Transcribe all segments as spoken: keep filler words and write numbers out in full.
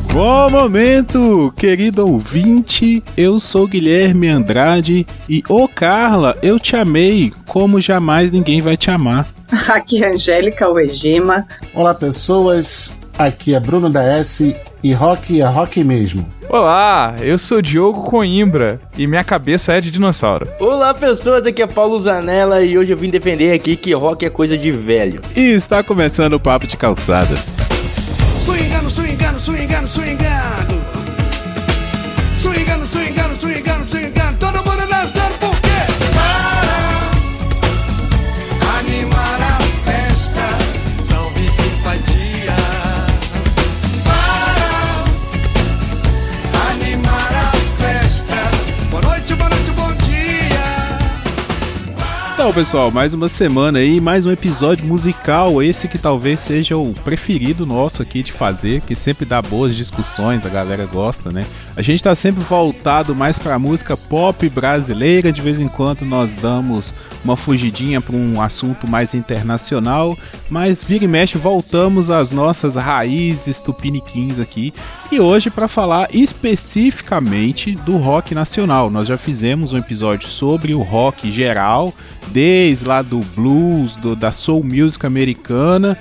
Bom momento, querido ouvinte, eu sou Guilherme Andrade e, ô Carla, eu te amei como jamais ninguém vai te amar. Aqui é Angélica Uegema. Olá pessoas, aqui é Bruno da S e rock é rock mesmo. Olá, eu sou Diogo Coimbra e minha cabeça é de dinossauro. Olá pessoas, aqui é Paulo Zanella e hoje eu vim defender aqui que rock é coisa de velho. E está começando o Papo de Calçada. Swingando, swingando, swingando, swingando. Swingando, swingando, swingando, swingando. Todo mundo dançando por quê? Para animar a festa, salve simpatia. Para animar a festa. Boa noite, boa noite, bom dia. Então, pessoal, mais uma semana aí, mais um episódio musical, esse que talvez seja o preferido nosso aqui de fazer, que sempre dá boas discussões, a galera gosta, né? A gente tá sempre voltado mais pra música pop brasileira, de vez em quando nós damos uma fugidinha para um assunto mais internacional, mas vira e mexe voltamos às nossas raízes tupiniquins aqui, e hoje para falar especificamente do rock nacional. Nós já fizemos um episódio sobre o rock geral, desde lá do blues, do, da soul music americana,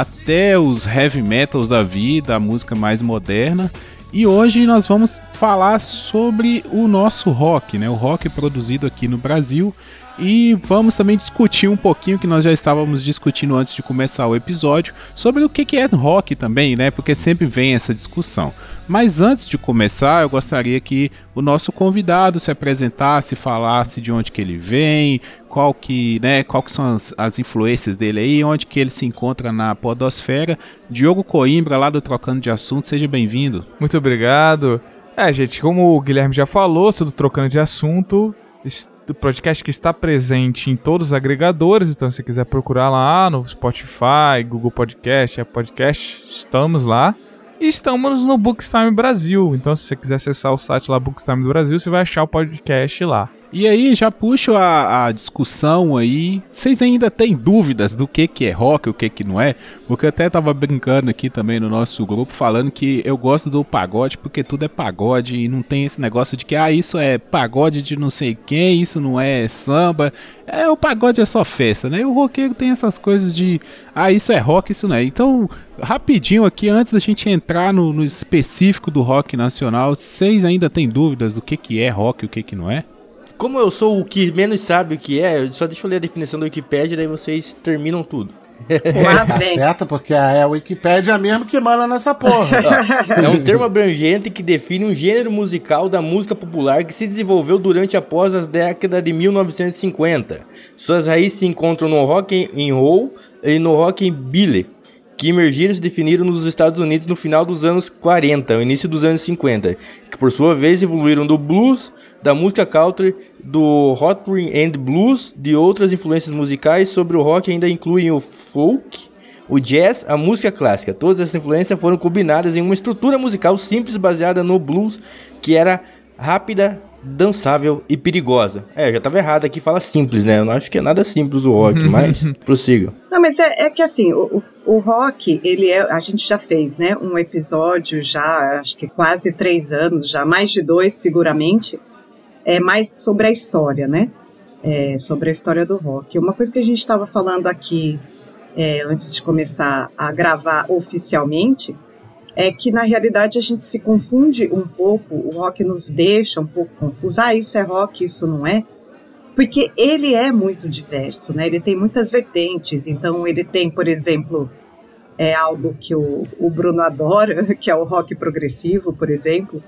até os heavy metals da vida, a música mais moderna. E hoje nós vamos falar sobre o nosso rock, né? O rock produzido aqui no Brasil. E vamos também discutir um pouquinho, que nós já estávamos discutindo antes de começar o episódio, sobre o que é rock também, né? Porque sempre vem essa discussão. Mas antes de começar, eu gostaria que o nosso convidado se apresentasse, falasse de onde que ele vem, qual que, né, qual que são as, as influências dele aí, onde que ele se encontra na podosfera. Diogo Coimbra, lá do Trocando de Assunto, seja bem-vindo. Muito obrigado. É, gente, como o Guilherme já falou, sou do Trocando de Assunto, do podcast que está presente em todos os agregadores, então se você quiser procurar lá no Spotify, Google Podcast, Apple Podcast, estamos lá. E estamos no Bookstime Brasil, então se você quiser acessar o site lá, Bookstime do Brasil, você vai achar o podcast lá. E aí, já puxo a, a discussão aí. Vocês ainda têm dúvidas do que, que é rock e o que, que não é? Porque eu até tava brincando aqui também no nosso grupo, falando que eu gosto do pagode porque tudo é pagode e não tem esse negócio de que, ah, isso é pagode de não sei quem, isso não é samba. É, o pagode é só festa, né? E o roqueiro tem essas coisas de, ah, isso é rock, isso não é. Então, rapidinho aqui, antes da gente entrar no, no específico do rock nacional, vocês ainda têm dúvidas do que, que é rock e o que, que não é? Como eu sou o que menos sabe o que é, só deixa eu ler a definição do Wikipedia, daí vocês terminam tudo. Tá certo, porque é a Wikipédia mesmo que manda nessa porra. É um termo abrangente que define um gênero musical da música popular que se desenvolveu durante e após as décadas de mil novecentos e cinquenta. Suas raízes se encontram no rock and roll e no rock and billy, que emergiram e se definiram nos Estados Unidos no final dos anos quarenta, no início dos anos cinquenta, que por sua vez evoluíram do blues, da música country, do rhythm and blues, de outras influências musicais sobre o rock ainda incluem o folk, o jazz, a música clássica. Todas essas influências foram combinadas em uma estrutura musical simples baseada no blues, que era rápida, dançável e perigosa. É, eu já tava errado aqui, fala simples, né? Eu não acho que é nada simples o rock, mas prossiga. Não, mas é, é que assim, o, o rock, ele é, a gente já fez, né, um episódio já, acho que quase três anos, já mais de dois seguramente, é mais sobre a história, né? É, sobre a história do rock. Uma coisa que a gente estava falando aqui é, antes de começar a gravar oficialmente é que, na realidade, a gente se confunde um pouco, o rock nos deixa um pouco confuso. Ah, isso é rock, isso não é. Porque ele é muito diverso, né? Ele tem muitas vertentes. Então, ele tem, por exemplo, é algo que o, o Bruno adora, que é o rock progressivo, por exemplo.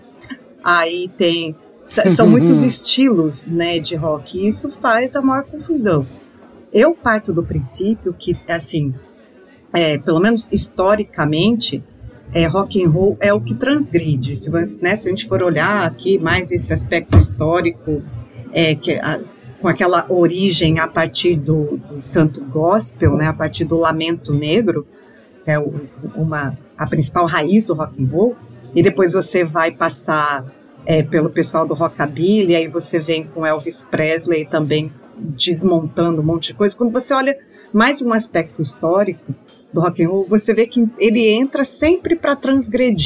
Aí tem... São muitos estilos, né, de rock, e isso faz a maior confusão. Eu parto do princípio que, assim, é, pelo menos historicamente, é, rock and roll é o que transgride. Se, né, se a gente for olhar aqui mais esse aspecto histórico, é, que, a, com aquela origem a partir do, do canto gospel, né, a partir do lamento negro, que é o, uma, a principal raiz do rock and roll, e depois você vai passar... É, pelo pessoal do rockabilly, aí você vem com Elvis Presley também desmontando um monte de coisa. Quando você olha mais um aspecto histórico do rock and roll, você vê que ele entra sempre para transgredir.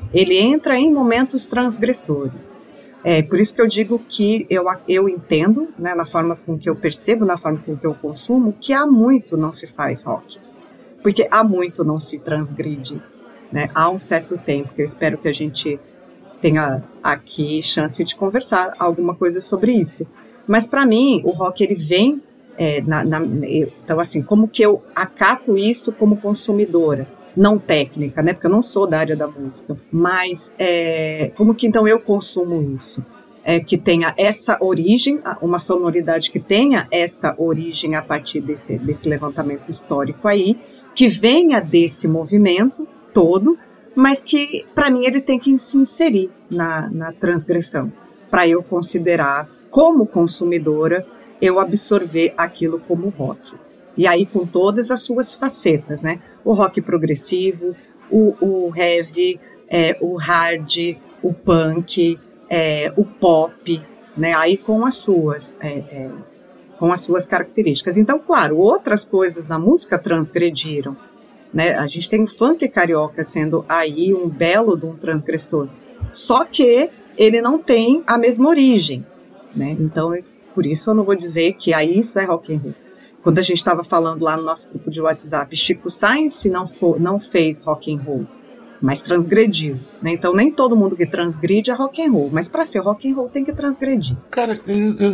Ele entra em momentos transgressores. É por isso que eu digo que eu, eu entendo, né, na forma com que eu percebo, na forma com que eu consumo, que há muito não se faz rock. Porque há muito não se transgride, né? Há um certo tempo, que eu espero que a gente tenha aqui chance de conversar alguma coisa sobre isso. Mas para mim, o rock ele vem, é, na, na, então assim, como que eu acato isso como consumidora? Não técnica, né? Porque eu não sou da área da música, mas é, como que então eu consumo isso? É, que tenha essa origem, uma sonoridade que tenha essa origem a partir desse, desse levantamento histórico aí, que venha desse movimento todo, mas que, para mim, ele tem que se inserir na, na transgressão, para eu considerar, como consumidora, eu absorver aquilo como rock. E aí com todas as suas facetas, né? O rock progressivo, o, o heavy, é, o hard, o punk, é, o pop, né? Aí com as suas, é, é, com as suas características. Então, claro, outras coisas na música transgrediram, né? A gente tem o funk carioca sendo aí um belo de um transgressor. Só que ele não tem a mesma origem, né? Então, por isso eu não vou dizer que aí isso é rock and roll. Quando a gente estava falando lá no nosso grupo de WhatsApp, Chico Sainz não, for, não fez rock and roll, mas transgrediu, né? Então nem todo mundo que transgride é rock and roll, mas para ser rock and roll tem que transgredir. Cara, eu, eu...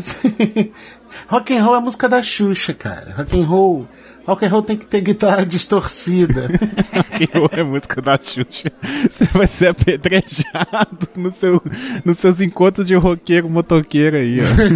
rock and roll é a música da Xuxa, cara. Rock and roll, rock and roll tem que ter guitarra distorcida. Rock and roll é a música da Xuxa. Você vai ser apedrejado no seu, nos seus encontros de roqueiro, motoqueiro aí,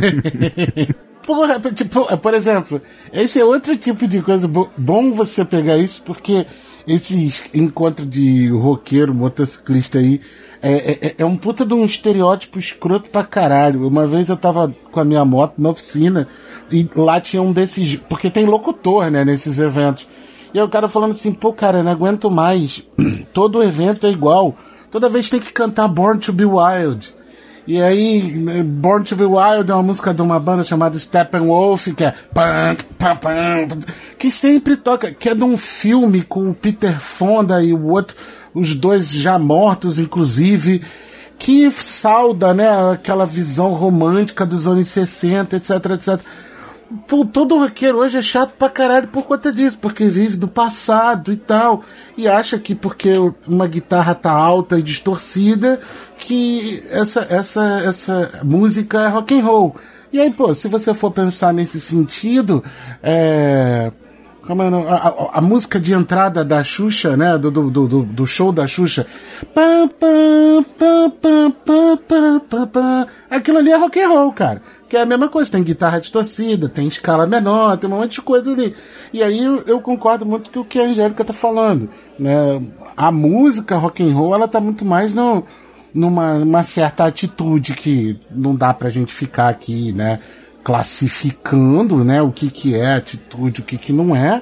ó. Porra, tipo, por exemplo, esse é outro tipo de coisa bo- bom você pegar isso, porque esses encontros de roqueiro, motociclista aí, é, é, é um puta de um estereótipo escroto pra caralho. Uma vez eu tava com a minha moto na oficina, e lá tinha um desses, porque tem locutor, né, nesses eventos. E aí o cara falando assim, pô, cara, eu não aguento mais, todo evento é igual, toda vez tem que cantar Born to Be Wild. E aí, Born to Be Wild é uma música de uma banda chamada Steppenwolf, que é pam, pam, pam, que sempre toca, que é de um filme com o Peter Fonda e o outro, os dois já mortos, inclusive, que sauda, né, aquela visão romântica dos anos sessenta, etc, etcétera. Pô, todo roqueiro hoje é chato pra caralho por conta disso, porque vive do passado e tal, e acha que porque uma guitarra tá alta e distorcida, que essa, essa, essa música é rock and roll. E aí, pô, se você for pensar nesse sentido, é... Como é, a, a, a música de entrada da Xuxa, né, do, do, do, do show da Xuxa, pam, pam, pam, pam, pam, pam, pam, pam. Aquilo ali é rock and roll, cara. Que é a mesma coisa, tem guitarra distorcida, tem escala menor, tem um monte de coisa ali. E aí eu, eu concordo muito com o que a Angélica tá falando, né? A música rock and roll, ela tá muito mais no, numa, numa certa atitude que não dá pra gente ficar aqui, né, classificando, né, o que que é atitude, o que que não é.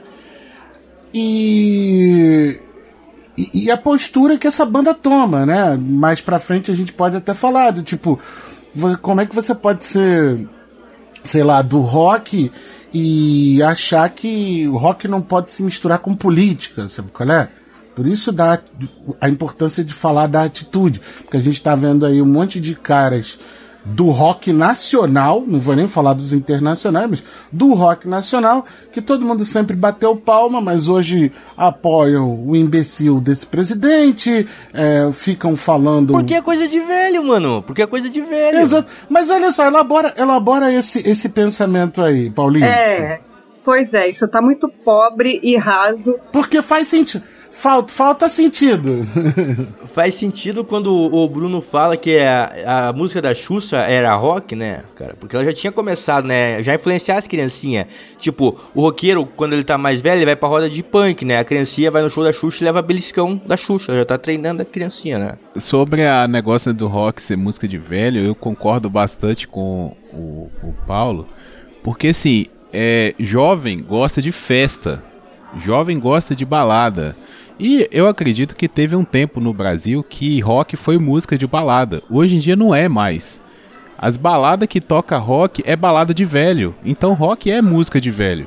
E, e, e a postura que essa banda toma, né? Mais pra frente a gente pode até falar do tipo, como é que você pode ser, sei lá, do rock e achar que o rock não pode se misturar com política, sabe qual é? Por isso dá a importância de falar da atitude, porque a gente tá vendo aí um monte de caras do rock nacional, não vou nem falar dos internacionais, mas do rock nacional, que todo mundo sempre bateu palma, mas hoje apoiam o imbecil desse presidente, é, ficam falando... Porque é coisa de velho, mano, porque é coisa de velho. Exato, mas olha só, elabora, elabora esse, esse pensamento aí, Paulinho. É, pois é, isso tá muito pobre e raso. Porque faz sentido. Falta, falta sentido. Faz sentido quando o Bruno fala que a, a música da Xuxa era rock, né, cara? Porque ela já tinha começado, né, já influenciar as criancinhas. Tipo, o roqueiro, quando ele tá mais velho, ele vai pra roda de punk, né? A criancinha vai no show da Xuxa e leva beliscão da Xuxa. Já tá treinando a criancinha, né? Sobre a negócio do rock ser música de velho, eu concordo bastante com o, o Paulo. Porque, assim, é, jovem gosta de festa. Jovem gosta de balada. E eu acredito que teve um tempo no Brasil que rock foi música de balada. Hoje em dia não é mais. As baladas que toca rock é balada de velho. Então rock é música de velho.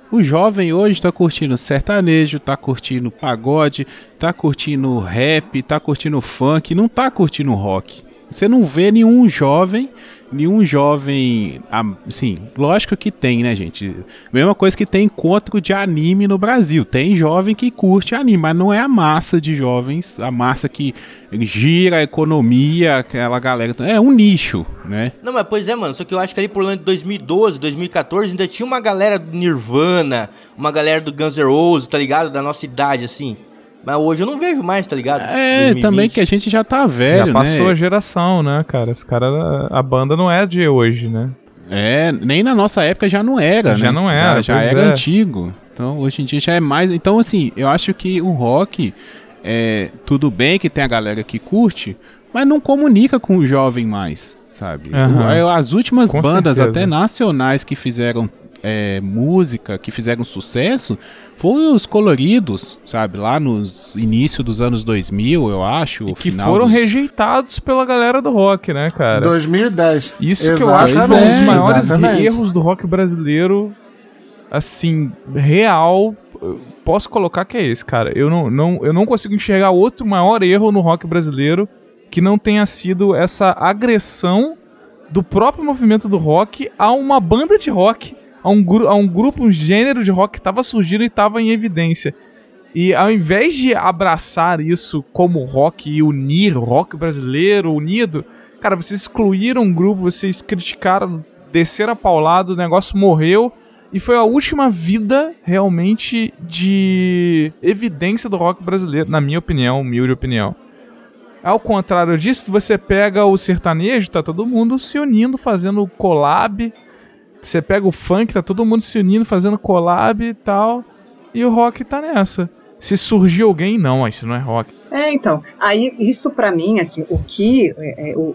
O jovem hoje tá curtindo sertanejo, tá curtindo pagode, tá curtindo rap, tá curtindo funk, não tá curtindo rock. Você não vê nenhum jovem, nenhum jovem, assim, lógico que tem, né, gente? Mesma coisa que tem encontro de anime no Brasil. Tem jovem que curte anime, mas não é a massa de jovens, a massa que gira a economia, aquela galera. É um nicho, né? Não, mas pois é, mano, só que eu acho que ali por ano de dois mil e doze, dois mil e catorze ainda tinha uma galera do Nirvana, uma galera do Guns N' Roses, tá ligado? Da nossa idade, assim. Mas hoje eu não vejo mais, tá ligado? É, dois mil e vinte. Também que a gente já tá velho, já passou né? a geração, né, cara? Esse cara, a banda não é de hoje, né? É, nem na nossa época já não era, já né? não era, Já, já era é. antigo. Então, hoje em dia já é mais... Então, assim, eu acho que o rock, é, tudo bem que tem a galera que curte, mas não comunica com o jovem mais, sabe? Uhum. O, as últimas Com bandas, certeza. até nacionais, que fizeram é, música, que fizeram sucesso, foram os Coloridos, sabe? Lá nos início dos anos dois mil, eu acho. E o que final foram dos... rejeitados pela galera do rock, né, cara? dois mil e dez. Isso que eu acho que foi um Exatamente, dos maiores exatamente. erros do rock brasileiro, assim, real. Eu posso colocar que é esse, cara. Eu não, não, eu não consigo enxergar outro maior erro no rock brasileiro que não tenha sido essa agressão do próprio movimento do rock a uma banda de rock, a um, gru- a um grupo, um gênero de rock que estava surgindo e estava em evidência. E ao invés de abraçar isso como rock e unir o rock brasileiro unido, cara, vocês excluíram um grupo, vocês criticaram, desceram a paulada, o negócio morreu. E foi a última vida, realmente, de evidência do rock brasileiro, na minha opinião, humilde opinião. Ao contrário disso, você pega o sertanejo, tá todo mundo se unindo, fazendo collab. Você pega o funk, tá todo mundo se unindo, fazendo collab e tal. E o rock tá nessa. Se surgir alguém, não, isso não é rock. É, então, aí isso pra mim, assim, o que é, é, o,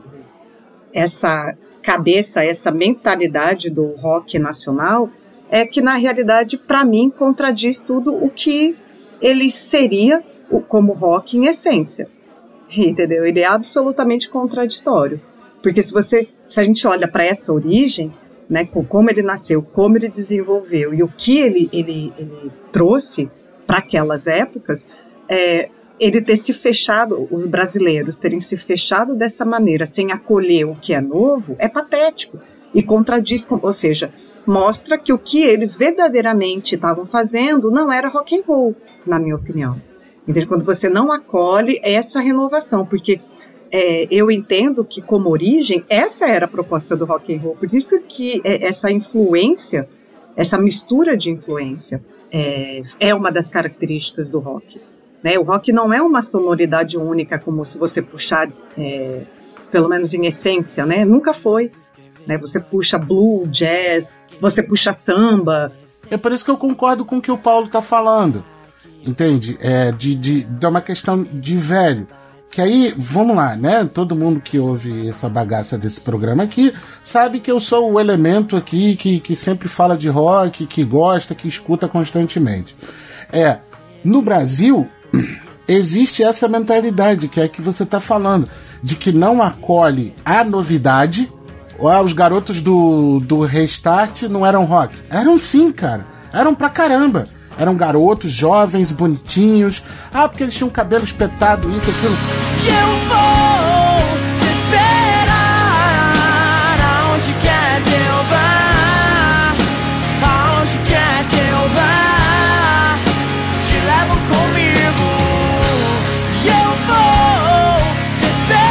essa cabeça, essa mentalidade do rock nacional é que, na realidade, pra mim, contradiz tudo o que ele seria o, como rock em essência. Entendeu? Ele é absolutamente contraditório. Porque se você, se a gente olha para essa origem, né, como ele nasceu, como ele desenvolveu e o que ele, ele, ele trouxe para aquelas épocas, é, ele ter se fechado, os brasileiros terem se fechado dessa maneira, sem acolher o que é novo, é patético e contradiz, ou seja, mostra que o que eles verdadeiramente estavam fazendo não era rock and roll, na minha opinião. Entende? Quando você não acolhe essa renovação, porque é, eu entendo que, como origem, essa era a proposta do rock and roll, por isso que é, essa influência, essa mistura de influência é, é uma das características do rock. Né? O rock não é uma sonoridade única, como se você puxar, é, pelo menos em essência, né? Nunca foi. Né? Você puxa blues, jazz, você puxa samba. É por isso que eu concordo com o que o Paulo tá falando. Entende? É de, de, de uma questão de velho. Que aí, vamos lá, né? Todo mundo que ouve essa bagaça desse programa aqui sabe que eu sou o elemento aqui que, que sempre fala de rock, que gosta, que escuta constantemente. É, no Brasil, existe essa mentalidade que é que você tá falando, de que não acolhe a novidade. Ah, os garotos do, do Restart não eram rock. Eram sim, cara. Eram pra caramba. Eram garotos, jovens, bonitinhos. Ah, porque eles tinham cabelo espetado, isso, aquilo. E eu vou te esperar aonde quer que eu vá, aonde quer que eu vá, te levo comigo. E eu vou te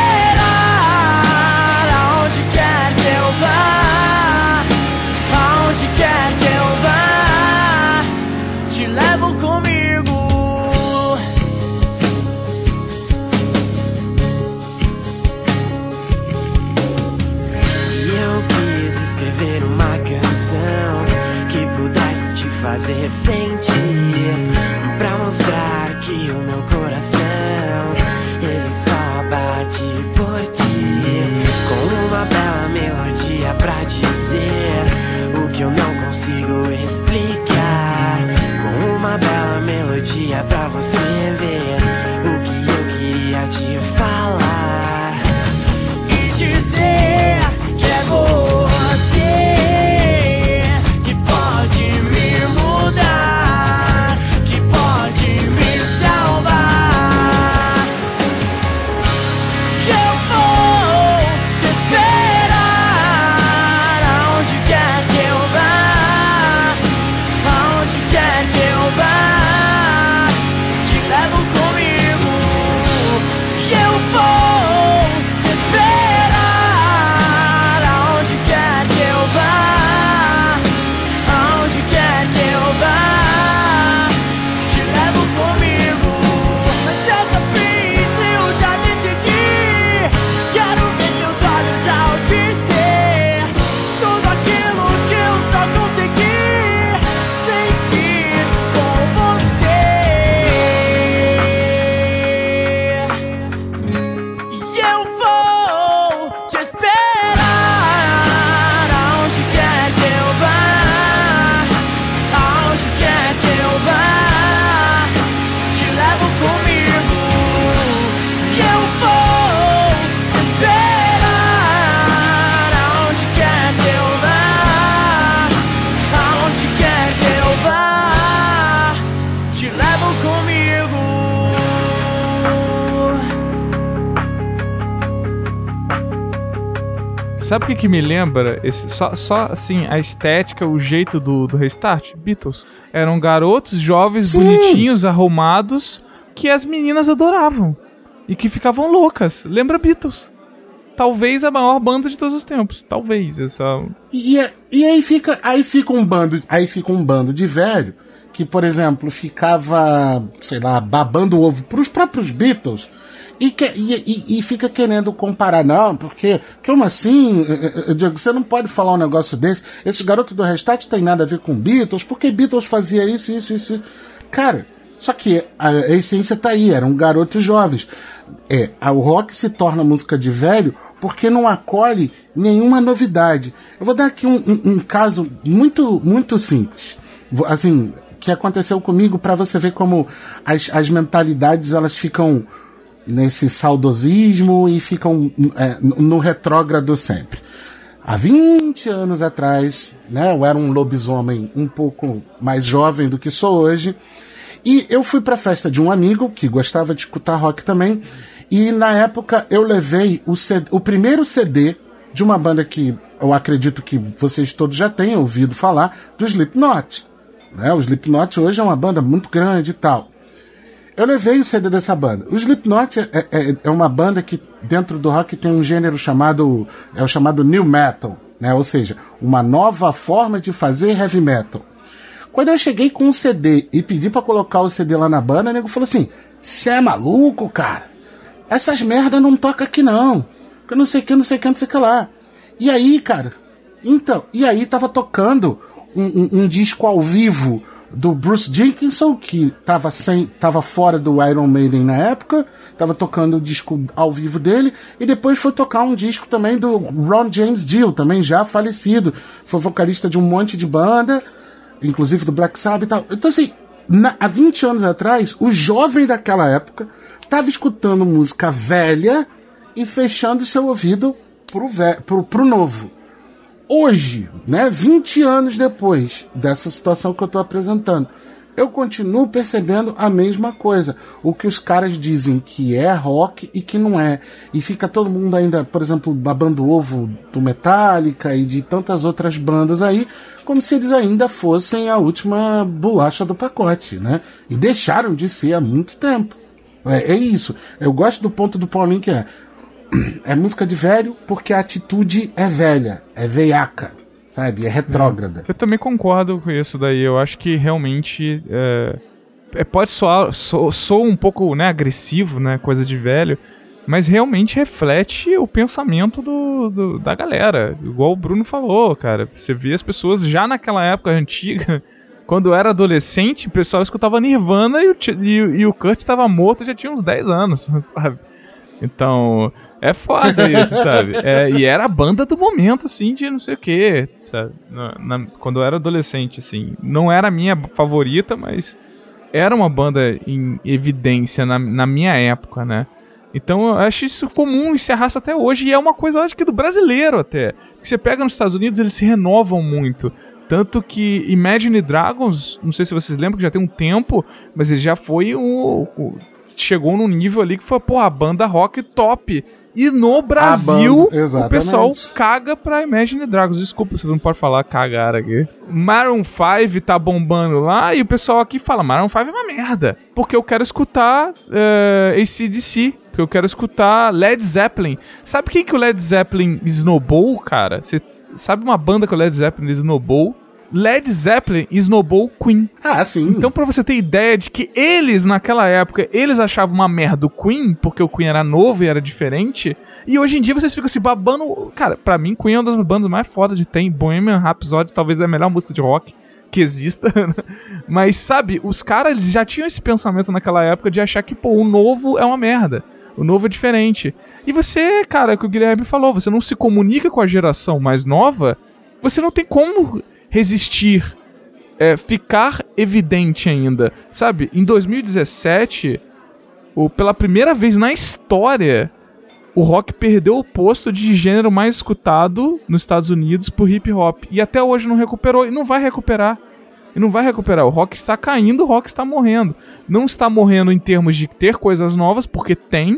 esperar aonde quer que eu vá, aonde quer que eu vá, te levo comigo. Fazer sentir, pra mostrar que o meu coração, ele só bate por ti, com uma bela melodia pra dizer o que eu não consigo explicar, com uma bela melodia pra você ver o que eu queria te falar e dizer que é você que pode me mudar. Sabe o que que me lembra? Esse, só, só assim, a estética, o jeito do, do Restart? Beatles. Eram garotos jovens, Sim. bonitinhos, arrumados, que as meninas adoravam. E que ficavam loucas. Lembra Beatles? Talvez a maior banda de todos os tempos. Talvez. Essa... E, e aí, fica, aí, fica um bando, aí fica um bando de velho que, por exemplo, ficava, sei lá, babando o ovo pros próprios Beatles. E, que, e, e, e fica querendo comparar, não, porque, como assim, eu digo, você não pode falar um negócio desse, esse garoto do Restart tem nada a ver com Beatles, porque Beatles fazia isso, isso, isso, cara, só que a, a essência tá aí, eram garotos jovens, é, o rock se torna música de velho porque não acolhe nenhuma novidade. Eu vou dar aqui um, um, um caso muito, muito simples, assim, que aconteceu comigo para você ver como as, as mentalidades, elas ficam nesse saudosismo e ficam é, no retrógrado sempre. Há vinte anos atrás, né, eu era um lobisomem um pouco mais jovem do que sou hoje, e eu fui para a festa de um amigo que gostava de escutar rock também, e na época eu levei o, C D, o primeiro C D de uma banda que eu acredito que vocês todos já tenham ouvido falar, do Slipknot. Né? O Slipknot hoje é uma banda muito grande e tal. Eu levei o C D dessa banda. O Slipknot é, é, é uma banda que dentro do rock tem um gênero chamado, é o chamado New Metal, né? Ou seja, uma nova forma de fazer heavy metal. Quando eu cheguei com um C D e pedi pra colocar o C D lá na banda, o nego falou assim, cê é maluco, cara? Essas merda não toca aqui não. Que não sei o que, não sei o que, não sei o que lá. E aí, cara, então, e aí tava tocando um, um, um disco ao vivo do Bruce Dickinson, que tava, sem, tava fora do Iron Maiden na época, tava tocando o disco ao vivo dele, e depois foi tocar um disco também do Ron James Dio, também já falecido, foi vocalista de um monte de banda, inclusive do Black Sabbath e tal. Então assim, na, há vinte anos atrás, o jovem daquela época tava escutando música velha e fechando seu ouvido pro, ve- pro, pro novo. Hoje, né, vinte anos depois dessa situação que eu estou apresentando, eu continuo percebendo a mesma coisa. O que os caras dizem que é rock e que não é. E fica todo mundo ainda, por exemplo, babando ovo do Metallica e de tantas outras bandas aí, como se eles ainda fossem a última bolacha do pacote, né? E deixaram de ser há muito tempo. É, é isso. Eu gosto do ponto do Paulinho que é é música de velho porque a atitude é velha, é veiaca, sabe? É retrógrada. Eu também concordo com isso daí. Eu acho que realmente é, é, pode soar so, soa um pouco, né, agressivo, né, coisa de velho, mas realmente reflete o pensamento do, do, da galera. Igual o Bruno falou, cara. Você vê as pessoas já naquela época antiga, quando eu era adolescente, o pessoal escutava Nirvana e o, e, e o Kurt estava morto já tinha uns dez anos, sabe? Então, é foda isso, sabe? É, e era a banda do momento, assim, de não sei o que, sabe? Na, na, quando eu era adolescente, assim. Não era a minha favorita, mas era uma banda em evidência na, na minha época, né? Então eu acho isso comum e se arrasta até hoje. E é uma coisa, eu acho que do brasileiro até. Porque você pega nos Estados Unidos, eles se renovam muito. Tanto que Imagine Dragons, não sei se vocês lembram, que já tem um tempo, mas ele já foi um... um chegou num nível ali que foi, pô, a banda rock top. E no Brasil, banda, o pessoal caga pra Imagine Dragons. Desculpa, você não pode falar cagar aqui. Maroon five tá bombando lá e o pessoal aqui fala, Maroon five é uma merda. Porque eu quero escutar uh, A C D C. Porque eu quero escutar Led Zeppelin. Sabe quem que o Led Zeppelin snowball, cara? Você sabe uma banda que o Led Zeppelin snowball? Led Zeppelin snowball Queen. Ah, sim. Então, pra você ter ideia de que eles, naquela época, eles achavam uma merda o Queen, porque o Queen era novo e era diferente, e hoje em dia vocês ficam se babando... Cara, pra mim, Queen é uma das bandas mais fodas de tem. Bohemian Rhapsody talvez é a melhor música de rock que exista. Mas, sabe, os caras eles já tinham esse pensamento naquela época de achar que, pô, o novo é uma merda. O novo é diferente. E você, cara, que o Guilherme falou, você não se comunica com a geração mais nova, você não tem como... resistir, é, ficar evidente ainda, sabe? Em dois mil e dezessete, o, pela primeira vez na história, o rock perdeu o posto de gênero mais escutado nos Estados Unidos por hip hop, e até hoje não recuperou, e não vai recuperar, e não vai recuperar. O rock está caindo, o rock está morrendo. Não está morrendo em termos de ter coisas novas, porque tem,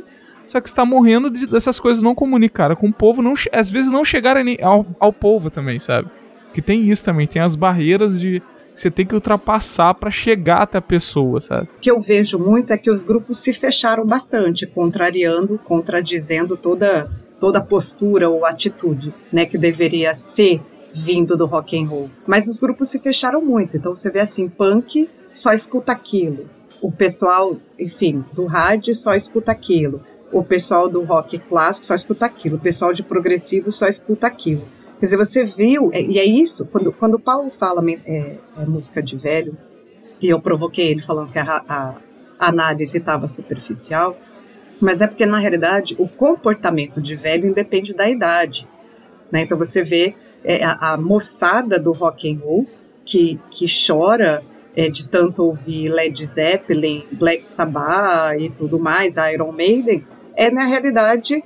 só que você tá morrendo de, dessas coisas não comunicadas com o povo, não, às vezes não chegarem ao, ao povo também, sabe? Que tem isso também, tem as barreiras de que você tem que ultrapassar pra chegar até a pessoa, sabe? O que eu vejo muito é que os grupos se fecharam bastante, contrariando, contradizendo toda, toda a postura ou atitude, né, que deveria ser vindo do rock and roll. Mas os grupos se fecharam muito, então você vê assim, punk só escuta aquilo, o pessoal, enfim, do rádio só escuta aquilo, o pessoal do rock clássico só escuta aquilo, o pessoal de progressivo só escuta aquilo. Quer dizer, você viu, e é isso, quando, quando o Paulo fala é, é música de velho, e eu provoquei ele falando que a, a, a análise estava superficial, mas é porque, na realidade, o comportamento de velho independe da idade, né? Então você vê é, a, a moçada do rock and roll que, que chora é, de tanto ouvir Led Zeppelin, Black Sabbath e tudo mais, Iron Maiden, é, na realidade...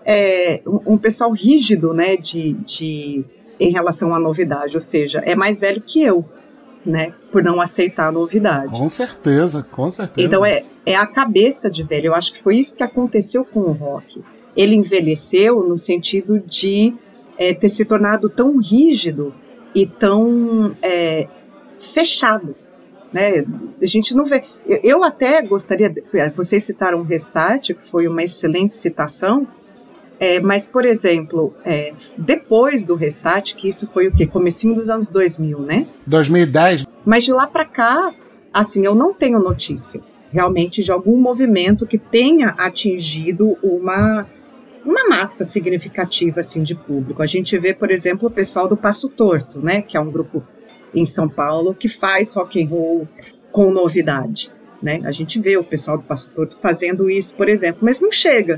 É um, um pessoal rígido, né, de, de, em relação à novidade, ou seja, é mais velho que eu, né, por não aceitar a novidade. Com certeza, com certeza. Então é, é a cabeça de velho, eu acho que foi isso que aconteceu com o rock. Ele envelheceu no sentido de é, ter se tornado tão rígido e tão é, fechado, né, a gente não vê, eu, eu até gostaria, vocês citaram o Restart, que foi uma excelente citação. É, mas, por exemplo, é, depois do Restart, que isso foi o quê? Comecinho dos anos dois mil, né? dois mil e dez. Mas de lá para cá, assim, eu não tenho notícia, realmente, de algum movimento que tenha atingido uma, uma massa significativa, assim, de público. A gente vê, por exemplo, o pessoal do Passo Torto, né? Que é um grupo em São Paulo que faz rock and roll com novidade, né? A gente vê o pessoal do Passo Torto fazendo isso, por exemplo, mas não chega.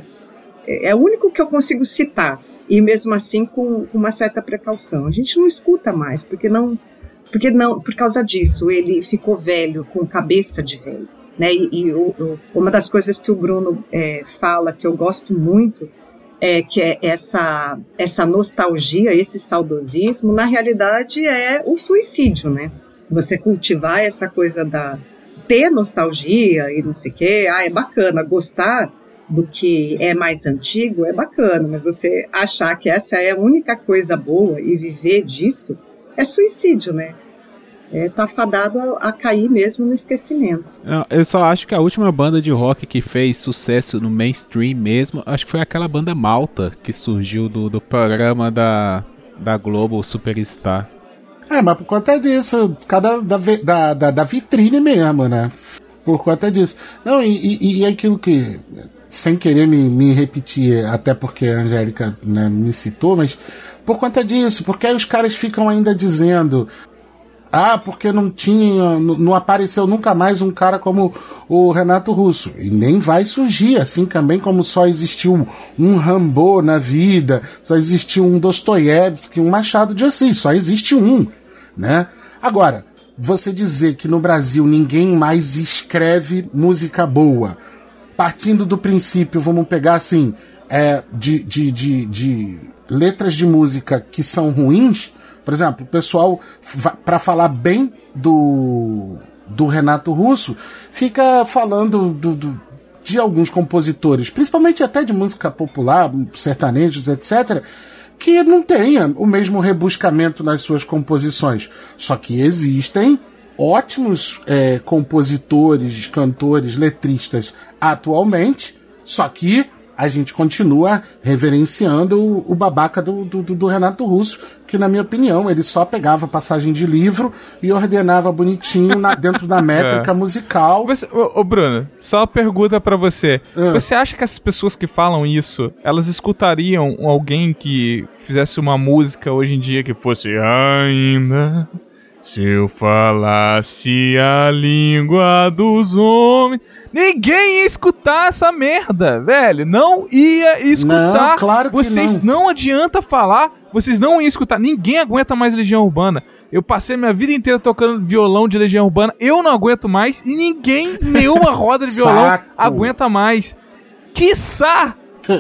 É o único que eu consigo citar, e mesmo assim com, com uma certa precaução. A gente não escuta mais, porque não, porque não, por causa disso, ele ficou velho, com cabeça de velho, né? E, e o, o, uma das coisas que o Bruno é, fala, que eu gosto muito, é que é essa, essa nostalgia, esse saudosismo, na realidade é o suicídio, né? Você cultivar essa coisa da ter nostalgia e não sei o quê, ah, é bacana, gostar do que é mais antigo é bacana, mas você achar que essa é a única coisa boa e viver disso é suicídio, né? É, tá fadado a, a cair mesmo no esquecimento. Não, eu só acho que a última banda de rock que fez sucesso no mainstream mesmo, acho que foi aquela banda Malta, que surgiu do, do programa da, da Globo Superstar. É, mas por conta disso, cada da, da, da, da vitrine mesmo, né? Por conta disso. Não, e, e, e aquilo que... sem querer me, me repetir, até porque a Angélica, né, me citou, mas por conta disso, porque aí os caras ficam ainda dizendo, ah, porque não tinha, não, não apareceu nunca mais um cara como o Renato Russo, e nem vai surgir, assim também como só existiu um Rambo na vida, só existiu um Dostoiévski, um Machado de Assis, só existe um, né? Agora, você dizer que no Brasil ninguém mais escreve música boa, partindo do princípio, vamos pegar assim, é, de, de, de, de letras de música que são ruins, por exemplo, o pessoal, para falar bem do, do Renato Russo, fica falando do, do, de alguns compositores, principalmente até de música popular, sertanejos, etcétera, que não tenha o mesmo rebuscamento nas suas composições. Só que existem ótimos é, compositores, cantores, letristas atualmente, só que a gente continua reverenciando o, o babaca do, do, do Renato Russo, que na minha opinião ele só pegava passagem de livro e ordenava bonitinho na, dentro da métrica é. musical. Você, ô, ô Bruno, só uma pergunta pra você. É. Você acha que essas pessoas que falam isso, elas escutariam alguém que fizesse uma música hoje em dia que fosse ainda... se eu falasse a língua dos homens... Ninguém ia escutar essa merda, velho. Não ia escutar. Não, claro que vocês não. não adianta falar. Vocês não iam escutar. Ninguém aguenta mais Legião Urbana. Eu passei minha vida inteira tocando violão de Legião Urbana. Eu não aguento mais. E ninguém, nenhuma roda de violão Saco. aguenta mais. Quiçá!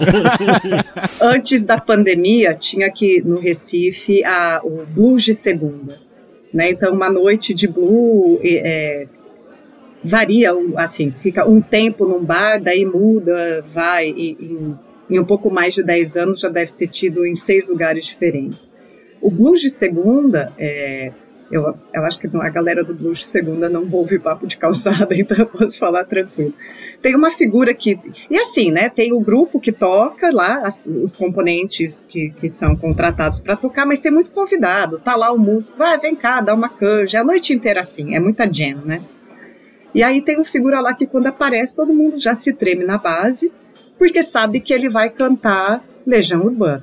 Antes da pandemia, tinha aqui no Recife a, o Blues de Segunda. Né? Então, uma noite de blues... É, varia, assim, fica um tempo num bar, daí muda, vai, e, em, em um pouco mais de dez anos já deve ter tido em seis lugares diferentes. O blues de segunda, é, eu, eu acho que a galera do blues de segunda não ouve papo de calçada, então eu posso falar tranquilo. Tem uma figura que... E assim, né? Tem o grupo que toca lá, as, os componentes que, que são contratados para tocar, mas tem muito convidado. Tá lá o músico, vai, vem cá, dá uma canja. A noite inteira assim, é muita jam, né? E aí tem uma figura lá que quando aparece, todo mundo já se treme na base, porque sabe que ele vai cantar Legião Urbana.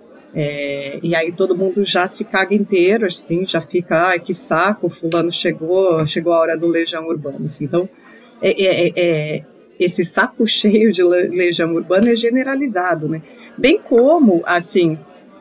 É, e aí todo mundo já se caga inteiro, assim, já fica, ai, que saco, fulano chegou, chegou a hora do Legião Urbana. Assim. Então, é, é, é, esse saco cheio de Legião Urbana é generalizado, né? Bem como, assim,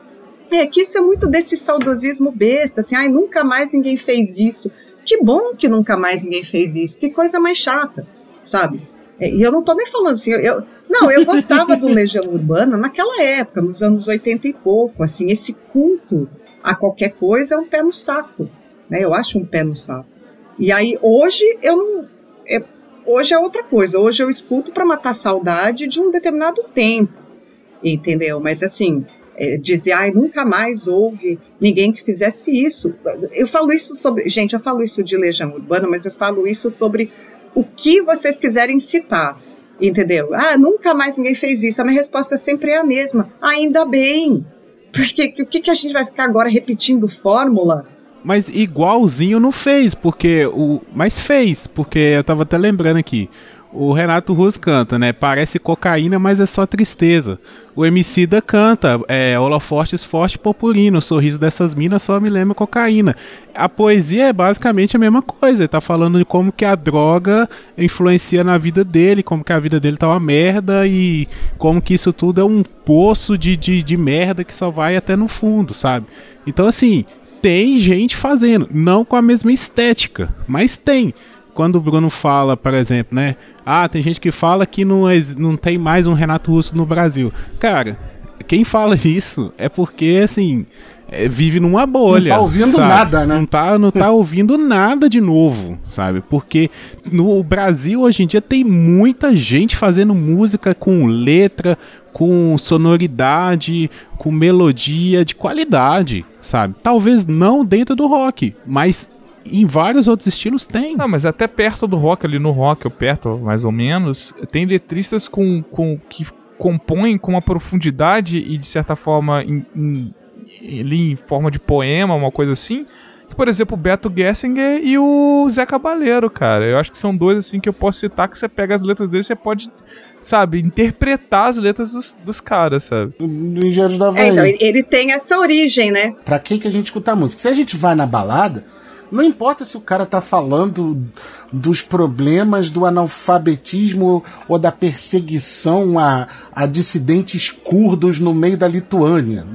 é que isso é muito desse saudosismo besta, assim, ai, nunca mais ninguém fez isso. Que bom que nunca mais ninguém fez isso, que coisa mais chata, sabe? E eu não tô nem falando assim, eu, eu, não, eu gostava do Legião Urbana naquela época, nos anos oitenta e pouco, assim, esse culto a qualquer coisa é um pé no saco, né? Eu acho um pé no saco. E aí, hoje, eu não... É, hoje é outra coisa, hoje eu escuto para matar saudade de um determinado tempo, entendeu? Mas, assim, é, dizer, ai, nunca mais houve ninguém que fizesse isso. Eu falo isso sobre... Gente, eu falo isso de Legião Urbana, mas eu falo isso sobre... o que vocês quiserem citar, entendeu? Ah, nunca mais ninguém fez isso. A minha resposta sempre é a mesma. Ainda bem. Porque o que, que a gente vai ficar agora repetindo fórmula? Mas igualzinho não fez, porque o... Mas fez, porque eu tava até lembrando aqui. O Renato Russo canta, né? Parece cocaína, mas é só tristeza. O Emicida canta, é, holofortes forte purpurina, o sorriso dessas minas só me lembra cocaína. A poesia é basicamente a mesma coisa, ele tá falando de como que a droga influencia na vida dele, como que a vida dele tá uma merda e como que isso tudo é um poço de, de, de merda que só vai até no fundo, sabe? Então assim, tem gente fazendo, não com a mesma estética, mas tem. Quando o Bruno fala, por exemplo, né? Ah, tem gente que fala que não, é, não tem mais um Renato Russo no Brasil. Cara, quem fala isso é porque, assim, é, vive numa bolha. Não tá ouvindo sabe? nada, né? Não tá, não tá ouvindo nada de novo, sabe? Porque no Brasil, hoje em dia, tem muita gente fazendo música com letra, com sonoridade, com melodia de qualidade, sabe? Talvez não dentro do rock, mas... em vários outros estilos tem. Não, mas até perto do rock, ali no rock, ou perto, mais ou menos, tem letristas com, com, que compõem com uma profundidade e, de certa forma, em, em, ali em forma de poema, uma coisa assim, que, por exemplo, o Beto Gessinger e o Zé Cabaleiro, cara. Eu acho que são dois, assim, que eu posso citar, que você pega as letras deles, você pode, sabe, interpretar as letras dos, dos caras, sabe? Do Engenheiros da Havaí. É, então, ele, ele tem essa origem, né? Pra que que a gente escuta a música? Se a gente vai na balada, não importa se o cara tá falando dos problemas do analfabetismo ou da perseguição a, a dissidentes curdos no meio da Lituânia.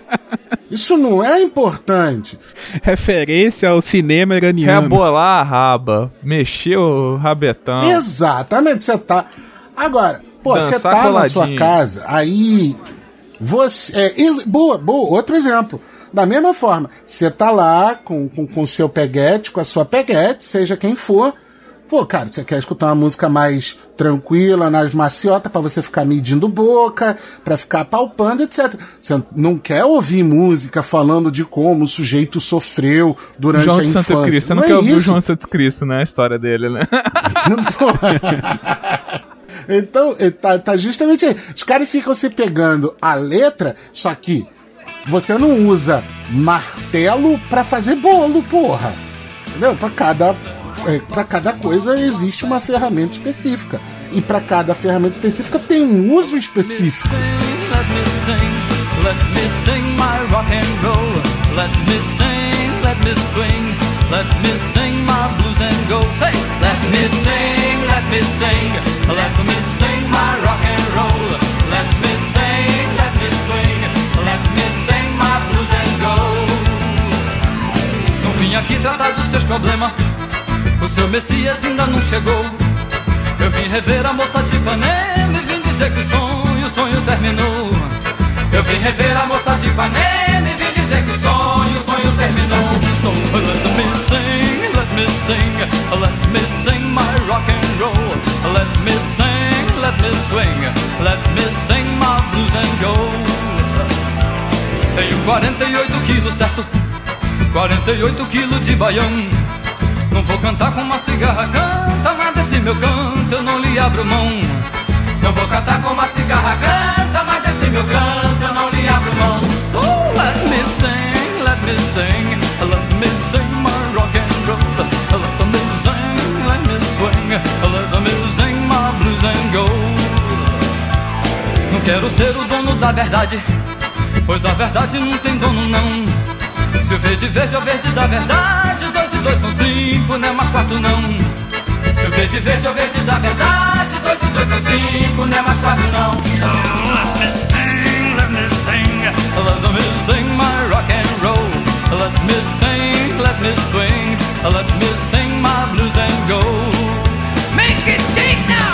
Isso não é importante. Referência ao cinema iraniano. Rebolar a raba, mexer o rabetão. Exatamente, você tá... Agora, pô, você tá coladinho na sua casa, aí... você é, boa, boa, outro exemplo. Da mesma forma, você tá lá com o com, com seu peguete, com a sua peguete, seja quem for. Pô, cara, você quer escutar uma música mais tranquila, mais maciota, pra você ficar medindo boca, pra ficar palpando, etcétera. Você não quer ouvir música falando de como o sujeito sofreu durante João a de infância. Santo Cristo, você não, não quer é ouvir o João de Santo Cristo, né? A história dele, né? Então, tá, tá justamente aí. Os caras ficam se pegando a letra, só que você não usa martelo pra fazer bolo, porra. Entendeu? Pra cada, é, pra cada coisa existe uma ferramenta específica. E pra cada ferramenta específica tem um uso específico. Let me sing, let me sing my rock and roll. Let me sing, let me swing. Let me sing my blues and go. Say, let me sing, let me sing. Let me sing my rock and roll. Let me sing, let me swing. Let me sing my blues and go. Não vim aqui tratar dos seus problemas. O seu Messias ainda não chegou. Eu vim rever a moça de Ipanema e vim dizer que o sonho, o sonho terminou. Eu vim rever a moça de Ipanema e vim dizer que o sonho, o sonho terminou. So let me sing, let me sing, let me sing my rock tudo certo, quarenta e oito quilos de baião. Não vou cantar com uma cigarra, canta, mas desse meu canto eu não lhe abro mão. Não vou cantar com uma cigarra, canta, mas desse meu canto eu não lhe abro mão. So let me sing, let me sing, let me sing my rock and roll. Let me sing, let me swing, let me sing my blues and gold. Não quero ser o dono da verdade, pois a verdade não tem dono não. Se o verde verde é o verde da verdade, dois e dois são cinco, não é mais quatro não. Se o verde verde é o verde da verdade, dois e dois são cinco, não é mais quatro não. So let me sing, let me sing, let me sing my rock and roll. Let me sing, let me swing, let me sing my blues and gold. Make it shake now!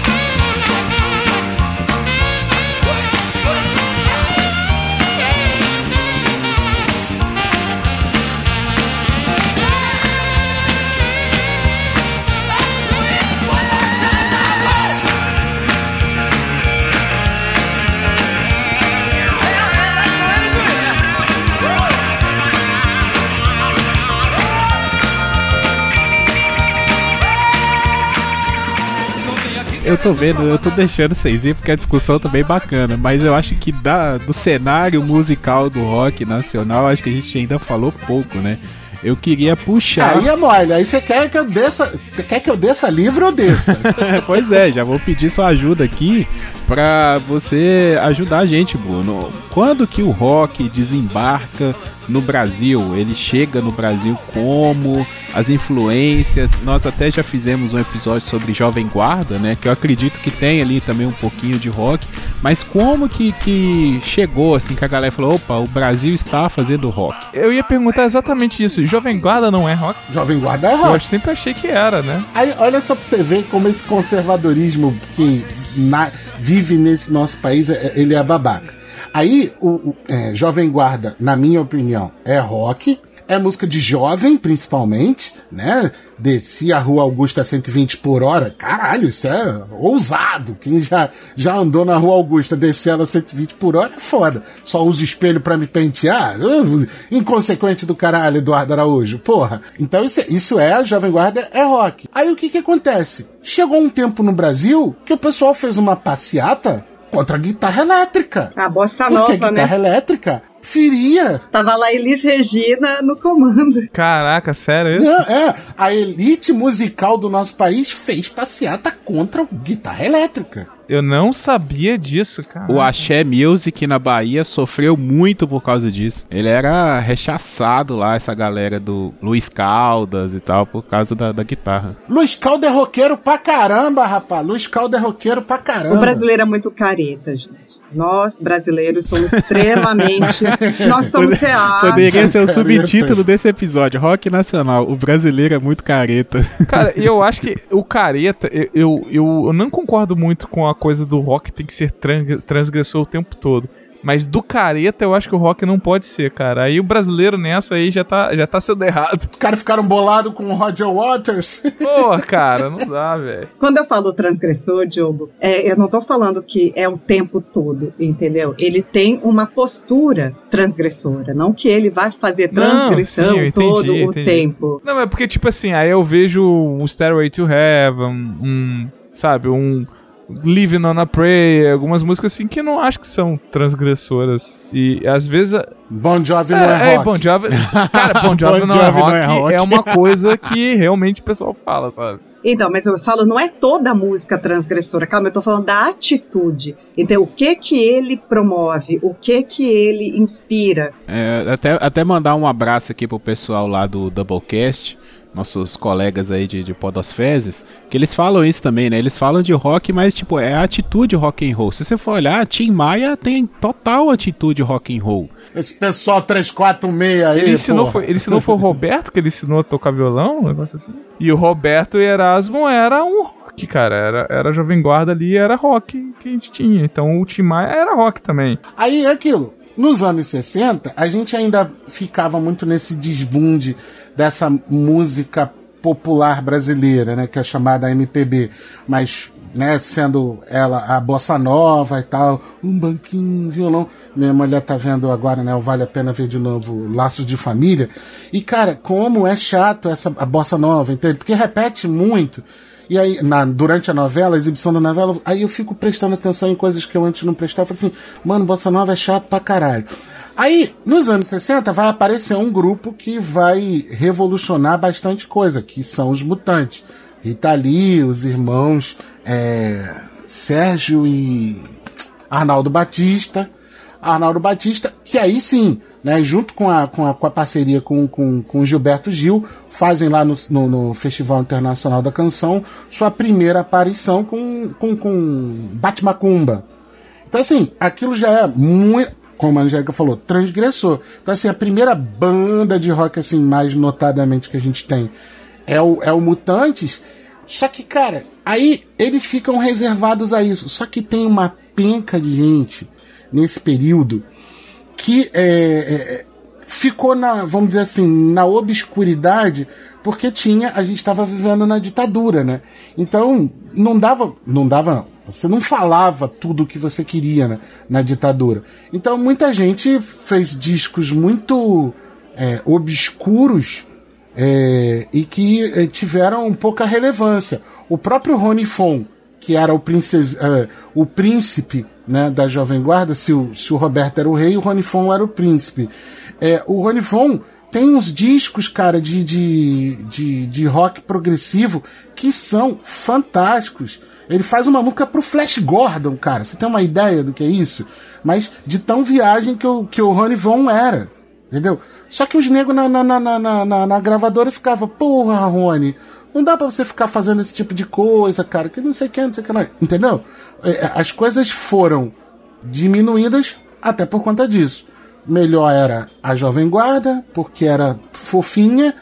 Eu tô vendo, eu tô deixando vocês ir porque a discussão tá bem bacana, mas eu acho que da, do cenário musical do rock nacional, acho que a gente ainda falou pouco, né? Eu queria puxar... Aí é mole, aí você quer que eu desça, quer que eu desça livre ou desça? Pois é, já vou pedir sua ajuda aqui pra você ajudar a gente, Bruno. Quando que o rock desembarca no Brasil? Ele chega no Brasil como? As influências? Nós até já fizemos um episódio sobre Jovem Guarda, né? Que eu acredito que tem ali também um pouquinho de rock. Mas como que, que chegou, assim, que a galera falou, opa, o Brasil está fazendo rock? Eu ia perguntar exatamente isso. Jovem Guarda não é rock? Jovem Guarda é rock. Eu sempre achei que era, né? Aí, olha só pra você ver como esse conservadorismo que na, vive nesse nosso país, ele é babaca. Aí, o, o é, Jovem Guarda, na minha opinião, é rock. É música de jovem, principalmente, né? Descia a Rua Augusta a cento e vinte por hora. Caralho, isso é ousado. Quem já, já andou na Rua Augusta descendo a cento e vinte por hora é foda. Só usa o espelho pra me pentear? Inconsequente do caralho, Eduardo Araújo. Porra. Então isso, isso é, Jovem Guarda é rock. Aí o que que acontece? Chegou um tempo no Brasil que o pessoal fez uma passeata contra a guitarra elétrica. A bossa Porque nova, a guitarra né? elétrica feria. Tava lá Elis Regina no comando. Caraca, sério isso? Não, é, a elite musical do nosso país fez passeata contra a guitarra elétrica. Eu não sabia disso, cara. O Axé Music na Bahia sofreu muito por causa disso. Ele era rechaçado lá, essa galera do Luiz Caldas e tal, por causa da, da guitarra. Luiz Caldas é roqueiro pra caramba, rapaz. Luiz Caldas é roqueiro pra caramba. O brasileiro é muito careta, gente. Nós, brasileiros, somos extremamente... Nós somos reais. Poderia ser o subtítulo desse episódio. Rock nacional. O brasileiro é muito careta. Cara, eu acho que o careta... Eu, eu, eu não concordo muito com a coisa do rock tem que ser transgressor o tempo todo. Mas do careta eu acho que o rock não pode ser, cara. Aí o brasileiro nessa aí já tá, já tá sendo errado. Os caras ficaram bolados com o Roger Waters. Pô, cara, não dá, velho. Quando eu falo transgressor, Diogo, é, eu não tô falando que é o tempo todo, entendeu? Ele tem uma postura transgressora, não que ele vai fazer transgressão não, sim, entendi, todo entendi. o tempo. Não, é porque, tipo assim, aí eu vejo um Stairway to Heaven, um, sabe, um... Living on a Prayer, algumas músicas assim que eu não acho que são transgressoras. E às vezes. Bon Jovi é, não é rock. É, Bon Jovi. Cara, Bon Jovi, bon não, Jovi é rock, não é rock. É uma coisa que realmente o pessoal fala, sabe? Então, mas eu falo, não é toda a música transgressora, calma, eu tô falando da atitude. Então, o que que ele promove, o que que ele inspira. É, até, até mandar um abraço aqui pro pessoal lá do Doublecast, nossos colegas aí de, de Podosfezes, que eles falam isso também, né? Eles falam de rock, mas tipo, é a atitude rock and roll. Se você for olhar, Tim Maia tem total atitude rock and roll. Esse pessoal três quatro seis aí, ele ensinou, foi, ele ensinou foi o Roberto, que ele ensinou a tocar violão, um negócio assim. E o Roberto e Erasmo era um rock, cara. Era, era Jovem Guarda ali, era rock que a gente tinha. Então o Tim Maia era rock também. Aí é aquilo. Nos anos sessenta, a gente ainda ficava muito nesse desbunde dessa música popular brasileira, né, que é chamada M P B. Mas né, sendo ela a bossa nova e tal, um banquinho, violão. Minha mulher tá vendo agora, né, o Vale a Pena Ver de Novo, Laços de Família. E, cara, como é chato essa a bossa nova, entende? Porque repete muito. E aí, na, durante a novela, a exibição da novela, aí eu fico prestando atenção em coisas que eu antes não prestava. Eu falei assim, mano, bossa nova é chato pra caralho. Aí, nos anos sessenta, vai aparecer um grupo que vai revolucionar bastante coisa, que são os Mutantes. Rita Lee, os irmãos é, Sérgio e Arnaldo Batista. Arnaldo Batista, que aí sim, né, junto com a, com a, com a parceria com, com, com o Gilberto Gil, fazem lá no, no, no Festival Internacional da Canção sua primeira aparição com, com, com Bate-Macumba. Então, assim, aquilo já é muito, como a Angélica falou, transgressor. Então, assim, a primeira banda de rock, assim, mais notadamente que a gente tem é o, é o Mutantes. Só que, cara, aí eles ficam reservados a isso. Só que tem uma penca de gente nesse período que é, é, ficou na, vamos dizer assim, na obscuridade, porque tinha, a gente estava vivendo na ditadura, né? Então, não dava, não dava, não. Você não falava tudo o que você queria, né, na ditadura. Então, muita gente fez discos muito é, obscuros é, e que é, tiveram pouca relevância. O próprio Rony Fon, que era o, princes, uh, o príncipe, né, da Jovem Guarda, se o, se o Roberto era o rei, o Rony Fon era o príncipe. É, o Rony Fon tem uns discos, cara, de, de, de, de rock progressivo que são fantásticos. Ele faz uma música pro Flash Gordon, cara. Você tem uma ideia do que é isso? Mas de tão viagem que o, que o Rony Von era, entendeu? Só que os negros na, na, na, na, na, na gravadora ficavam, porra, Rony, não dá pra você ficar fazendo esse tipo de coisa, cara, que não sei o que, não sei o que lá, entendeu? As coisas foram diminuídas até por conta disso. Melhor era a Jovem Guarda, porque era fofinha,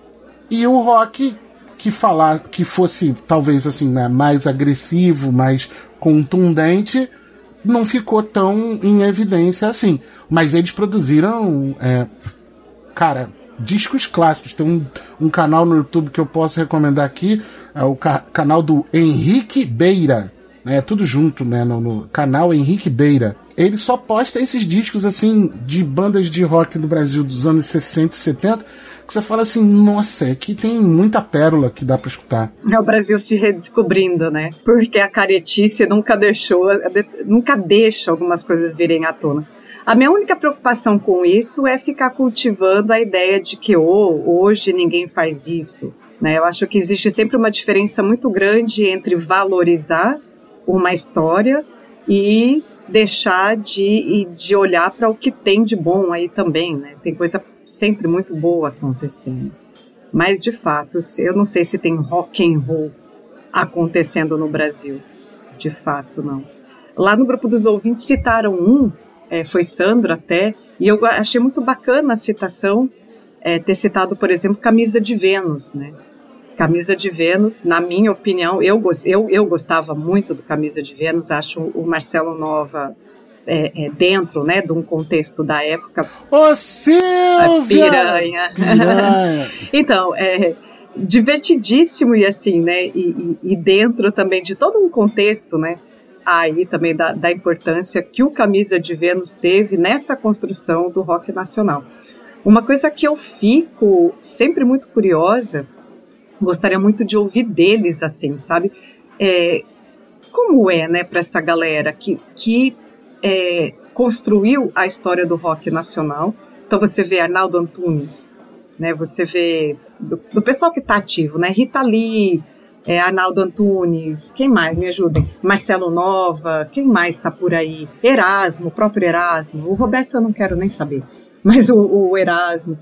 e o rock que falar que fosse talvez assim, né, mais agressivo, mais contundente, não ficou tão em evidência assim. Mas eles produziram, é, cara, discos clássicos. Tem um, um canal no YouTube que eu posso recomendar aqui, é o ca- canal do Henrique Beira, né, tudo junto, né, no, no canal Henrique Beira. Ele só posta esses discos assim de bandas de rock do Brasil dos anos sessenta e setenta, que você fala assim, nossa, aqui tem muita pérola que dá pra escutar. É o Brasil se redescobrindo, né? Porque a caretice nunca deixou, nunca deixa algumas coisas virem à tona. A minha única preocupação com isso é ficar cultivando a ideia de que oh, hoje ninguém faz isso, né? Eu acho que existe sempre uma diferença muito grande entre valorizar uma história e deixar de, de olhar para o que tem de bom aí também, né? Tem coisa sempre muito boa acontecendo. Mas, de fato, eu não sei se tem rock and roll acontecendo no Brasil. De fato, não. Lá no grupo dos ouvintes citaram um, é, foi Sandro até, e eu achei muito bacana a citação, é, ter citado, por exemplo, Camisa de Vênus, né? Camisa de Vênus, na minha opinião, eu, eu, eu gostava muito do Camisa de Vênus, acho o Marcelo Nova é, é, dentro, né, de um contexto da época. Ô, Silvia! Piranha! Piranha. Então, é divertidíssimo e assim, né, e, e, e dentro também de todo um contexto, né, aí também da, da importância que o Camisa de Vênus teve nessa construção do rock nacional. Uma coisa que eu fico sempre muito curiosa, gostaria muito de ouvir deles, assim, sabe? É, como é, né, para essa galera que, que é, construiu a história do rock nacional? Então você vê Arnaldo Antunes, né? Você vê do, do pessoal que está ativo, né? Rita Lee, é, Arnaldo Antunes, quem mais? Me ajudem. Marcelo Nova, quem mais está por aí? Erasmo, o próprio Erasmo. O Roberto eu não quero nem saber. Mas o, o Erasmo,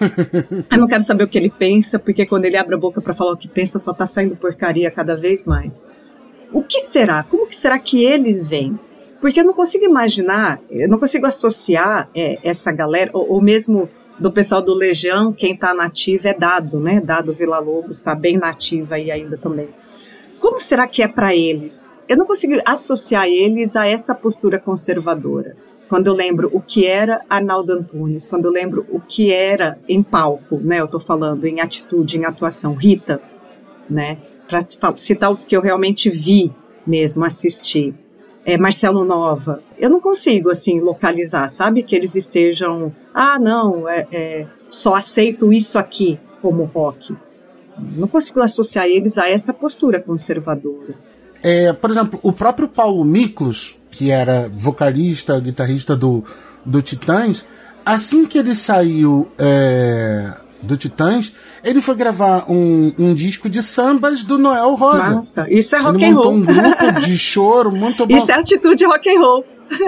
eu não quero saber o que ele pensa, porque quando ele abre a boca para falar o que pensa, só está saindo porcaria cada vez mais. O que será? Como que será que eles veem? Porque eu não consigo imaginar, eu não consigo associar é, essa galera, ou, ou mesmo do pessoal do Legião, quem está nativo é Dado, né? Dado Villa-Lobos está bem nativa aí ainda também. Como será que é para eles? Eu não consigo associar eles a essa postura conservadora. Quando eu lembro o que era Arnaldo Antunes, quando eu lembro o que era em palco, né, eu estou falando em atitude, em atuação, Rita, né, para citar os que eu realmente vi, mesmo assistir. É, Marcelo Nova, eu não consigo, assim, localizar, sabe? Que eles estejam, ah, não, é, é, só aceito isso aqui como rock. Não consigo associar eles a essa postura conservadora. É, por exemplo, o próprio Paulo Miklos, que era vocalista, guitarrista do, do Titãs, assim que ele saiu é, do Titãs, ele foi gravar um, um disco de sambas do Noel Rosa. Nossa, isso é rock ele and montou roll. um grupo de choro muito bom. Isso é atitude rock and roll.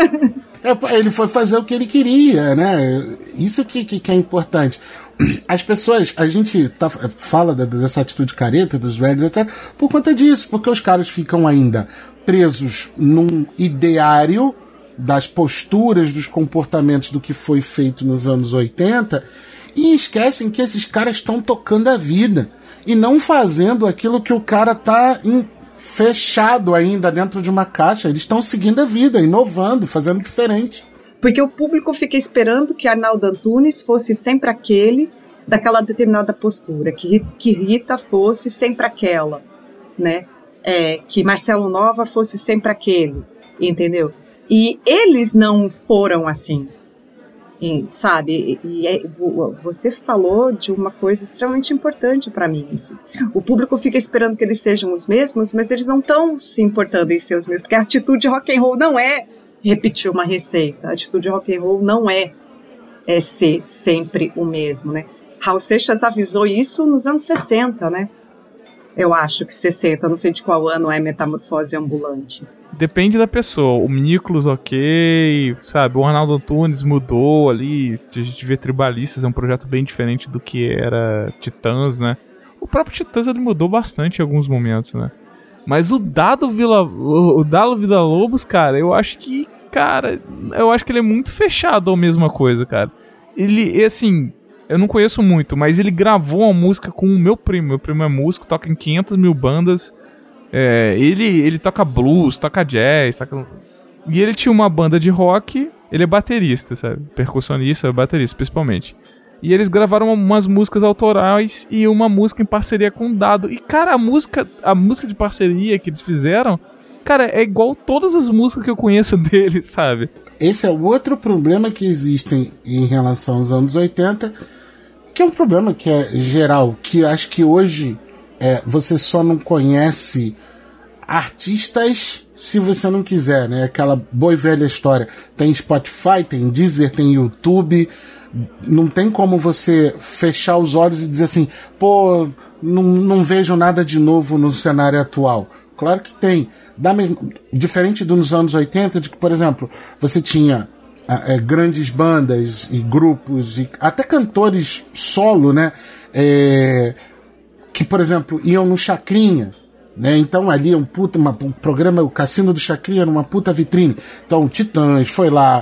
É, ele foi fazer o que ele queria, né? Isso que, que, que é importante. As pessoas, a gente tá, fala da, dessa atitude careta dos velhos até por conta disso, porque os caras ficam ainda presos num ideário das posturas, dos comportamentos do que foi feito nos anos oitenta e esquecem que esses caras estão tocando a vida e não fazendo aquilo que o cara tá em, fechado ainda dentro de uma caixa. Eles estão seguindo a vida, inovando, fazendo diferente. Porque o público fica esperando que Arnaldo Antunes fosse sempre aquele daquela determinada postura, que, que Rita fosse sempre aquela, né? É, que Marcelo Nova fosse sempre aquele, entendeu? E eles não foram assim, e, sabe? E, e é, você falou de uma coisa extremamente importante para mim. Assim. O público fica esperando que eles sejam os mesmos, mas eles não estão se importando em ser os mesmos, porque a atitude rock and roll não é repetir uma receita. A atitude rock and roll não é, é ser sempre o mesmo, né? Raul Seixas avisou isso nos anos sessenta, né? Eu acho que sessenta, não sei de qual ano é Metamorfose Ambulante. Depende da pessoa. O Miklos, ok, sabe? O Arnaldo Antunes mudou ali. A gente vê Tribalistas, é um projeto bem diferente do que era Titãs, né? O próprio Titãs ele mudou bastante em alguns momentos, né? Mas o Dado Villa, o Dado Villa-Lobos, cara, eu acho que, cara, eu acho que ele é muito fechado à mesma coisa, cara. Ele, assim, eu não conheço muito, mas ele gravou uma música com o meu primo. Meu primo é músico, toca em quinhentas mil bandas. É, ele, ele toca blues, toca jazz, toca... E ele tinha uma banda de rock, ele é baterista, sabe? Percussionista, baterista, principalmente. E eles gravaram umas músicas autorais e uma música em parceria com o Dado. E, cara, a música, a música de parceria que eles fizeram, cara, é igual todas as músicas que eu conheço deles, sabe? Esse é o outro problema que existe em relação aos anos oitenta, que é um problema que é geral, que acho que hoje é, você só não conhece artistas se você não quiser, né? Aquela boa e velha história. Tem Spotify, tem Deezer, tem YouTube. Não tem como você fechar os olhos e dizer assim, pô, não, não vejo nada de novo no cenário atual. Claro que tem. Da mesma, diferente dos anos oitenta, de que, por exemplo, você tinha é, grandes bandas e grupos, e até cantores solo, né? É, que, por exemplo, iam no Chacrinha. Né? Então ali um puta, uma, um programa, o Cassino do Chacrinha era uma puta vitrine. Então Titãs foi lá.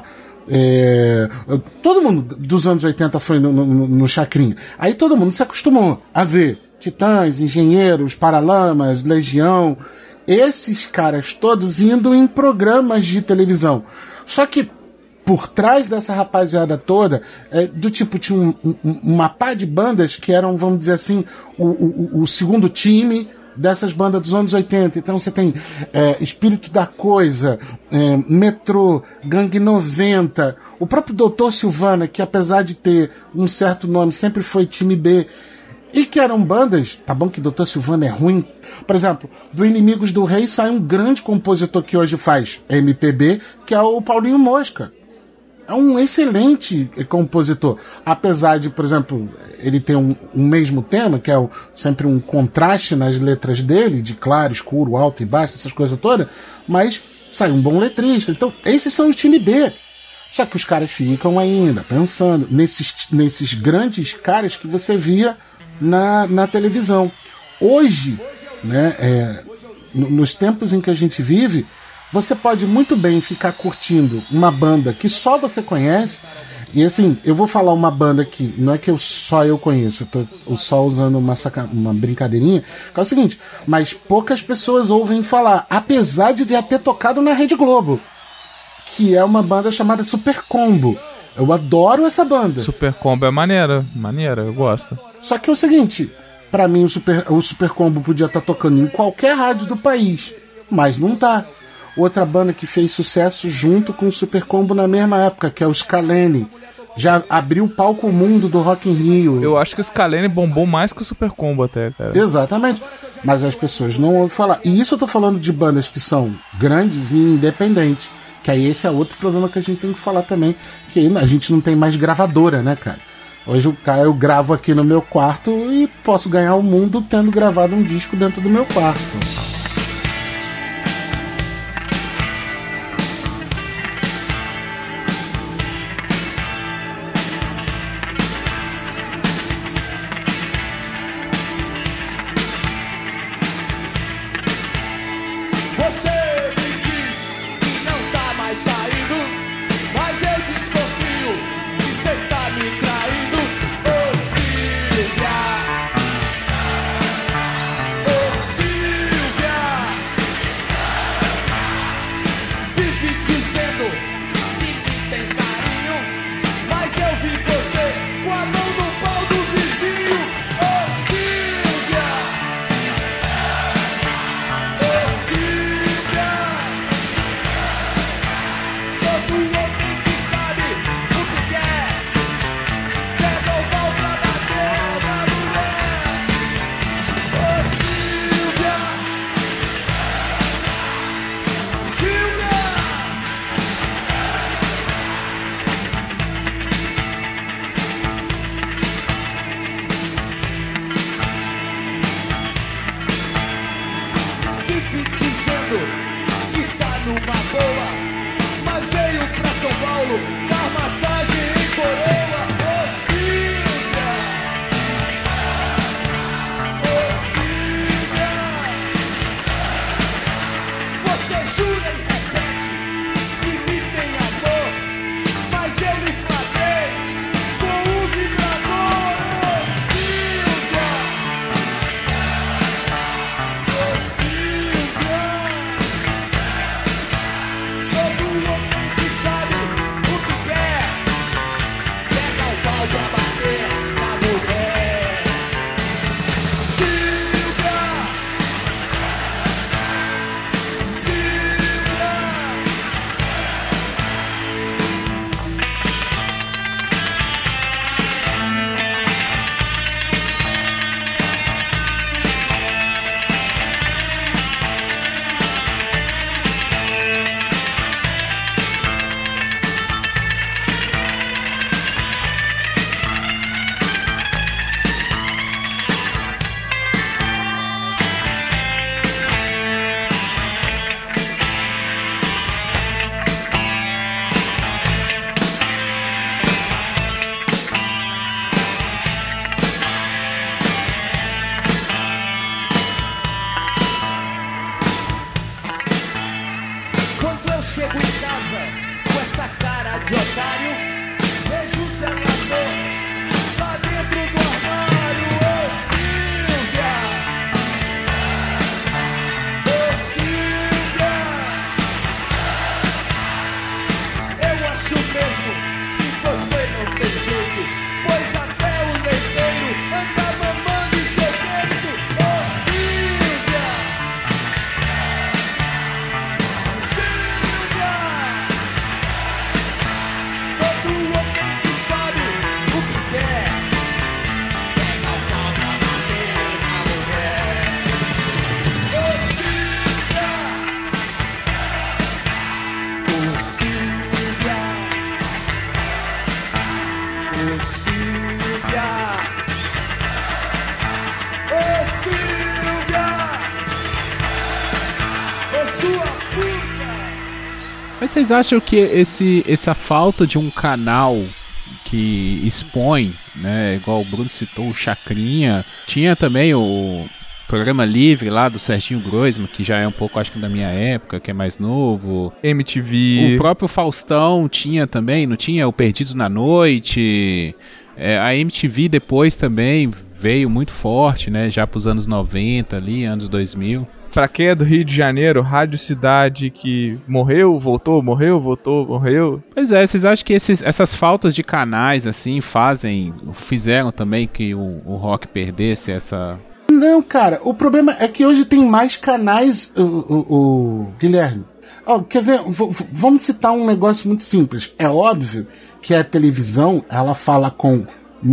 É, todo mundo dos anos oitenta foi no, no, no Chacrinha. Aí todo mundo se acostumou a ver Titãs, Engenheiros, Paralamas, Legião, esses caras todos indo em programas de televisão. Só que por trás dessa rapaziada toda, é, do tipo, tinha um, um, uma pá de bandas que eram, vamos dizer assim, o, o, o segundo time dessas bandas dos anos oitenta. Então você tem é, Espírito da Coisa, é, Metrô, Gangue noventa, o próprio doutor Silvana, que apesar de ter um certo nome, sempre foi time B, e que eram bandas, tá bom que doutor Silvana é ruim, por exemplo, do Inimigos do Rei sai um grande compositor que hoje faz M P B, que é o Paulinho Mosca. É um excelente compositor. Apesar de, por exemplo, ele ter um, um mesmo tema, que é o, sempre um contraste nas letras dele, de claro, escuro, alto e baixo, essas coisas todas, mas sai um bom letrista. Então, esses são os time B. Só que os caras ficam ainda pensando nesses, nesses grandes caras que você via na, na televisão. Hoje, né, é, nos tempos em que a gente vive, você pode muito bem ficar curtindo uma banda que só você conhece. E assim, eu vou falar uma banda que não é que eu, só eu conheço, eu tô só usando uma, saca, uma brincadeirinha, que é o seguinte, mas poucas pessoas ouvem falar, apesar de já ter tocado na Rede Globo, que é uma banda chamada Super Combo. Eu adoro essa banda. Super Combo é maneira, maneira, eu gosto. Só que é o seguinte, pra mim o Super, o Super Combo podia estar tocando em qualquer rádio do país, mas não tá. Outra banda que fez sucesso junto com o Super Combo na mesma época, que é o Scalene. Já abriu o palco mundo do Rock in Rio. Eu acho que o Scalene bombou mais que o Super Combo até, cara. Exatamente. Mas as pessoas não ouvem falar. E isso eu tô falando de bandas que são grandes e independentes. Que aí esse é outro problema que a gente tem que falar também. Que a gente não tem mais gravadora, né, cara? Hoje o cara, eu gravo aqui no meu quarto e posso ganhar o mundo tendo gravado um disco dentro do meu quarto. Mas vocês acham que esse, essa falta de um canal que expõe, né, igual o Bruno citou, o Chacrinha, tinha também o programa livre lá do Serginho Groisman, que já é um pouco, acho que da minha época, que é mais novo. M T V. O próprio Faustão tinha também, não tinha? O Perdidos na Noite. É, a M T V depois também veio muito forte, né, já pros anos noventa ali, anos dois mil. Pra quem é do Rio de Janeiro, Rádio Cidade, que morreu, voltou, morreu, voltou, morreu. Pois é, vocês acham que esses, essas faltas de canais, assim, fazem, fizeram também que o, o rock perdesse essa... Não, cara, o problema é que hoje tem mais canais, o, o, o Guilherme. Oh, quer ver? V- v- vamos citar um negócio muito simples. É óbvio que a televisão, ela fala com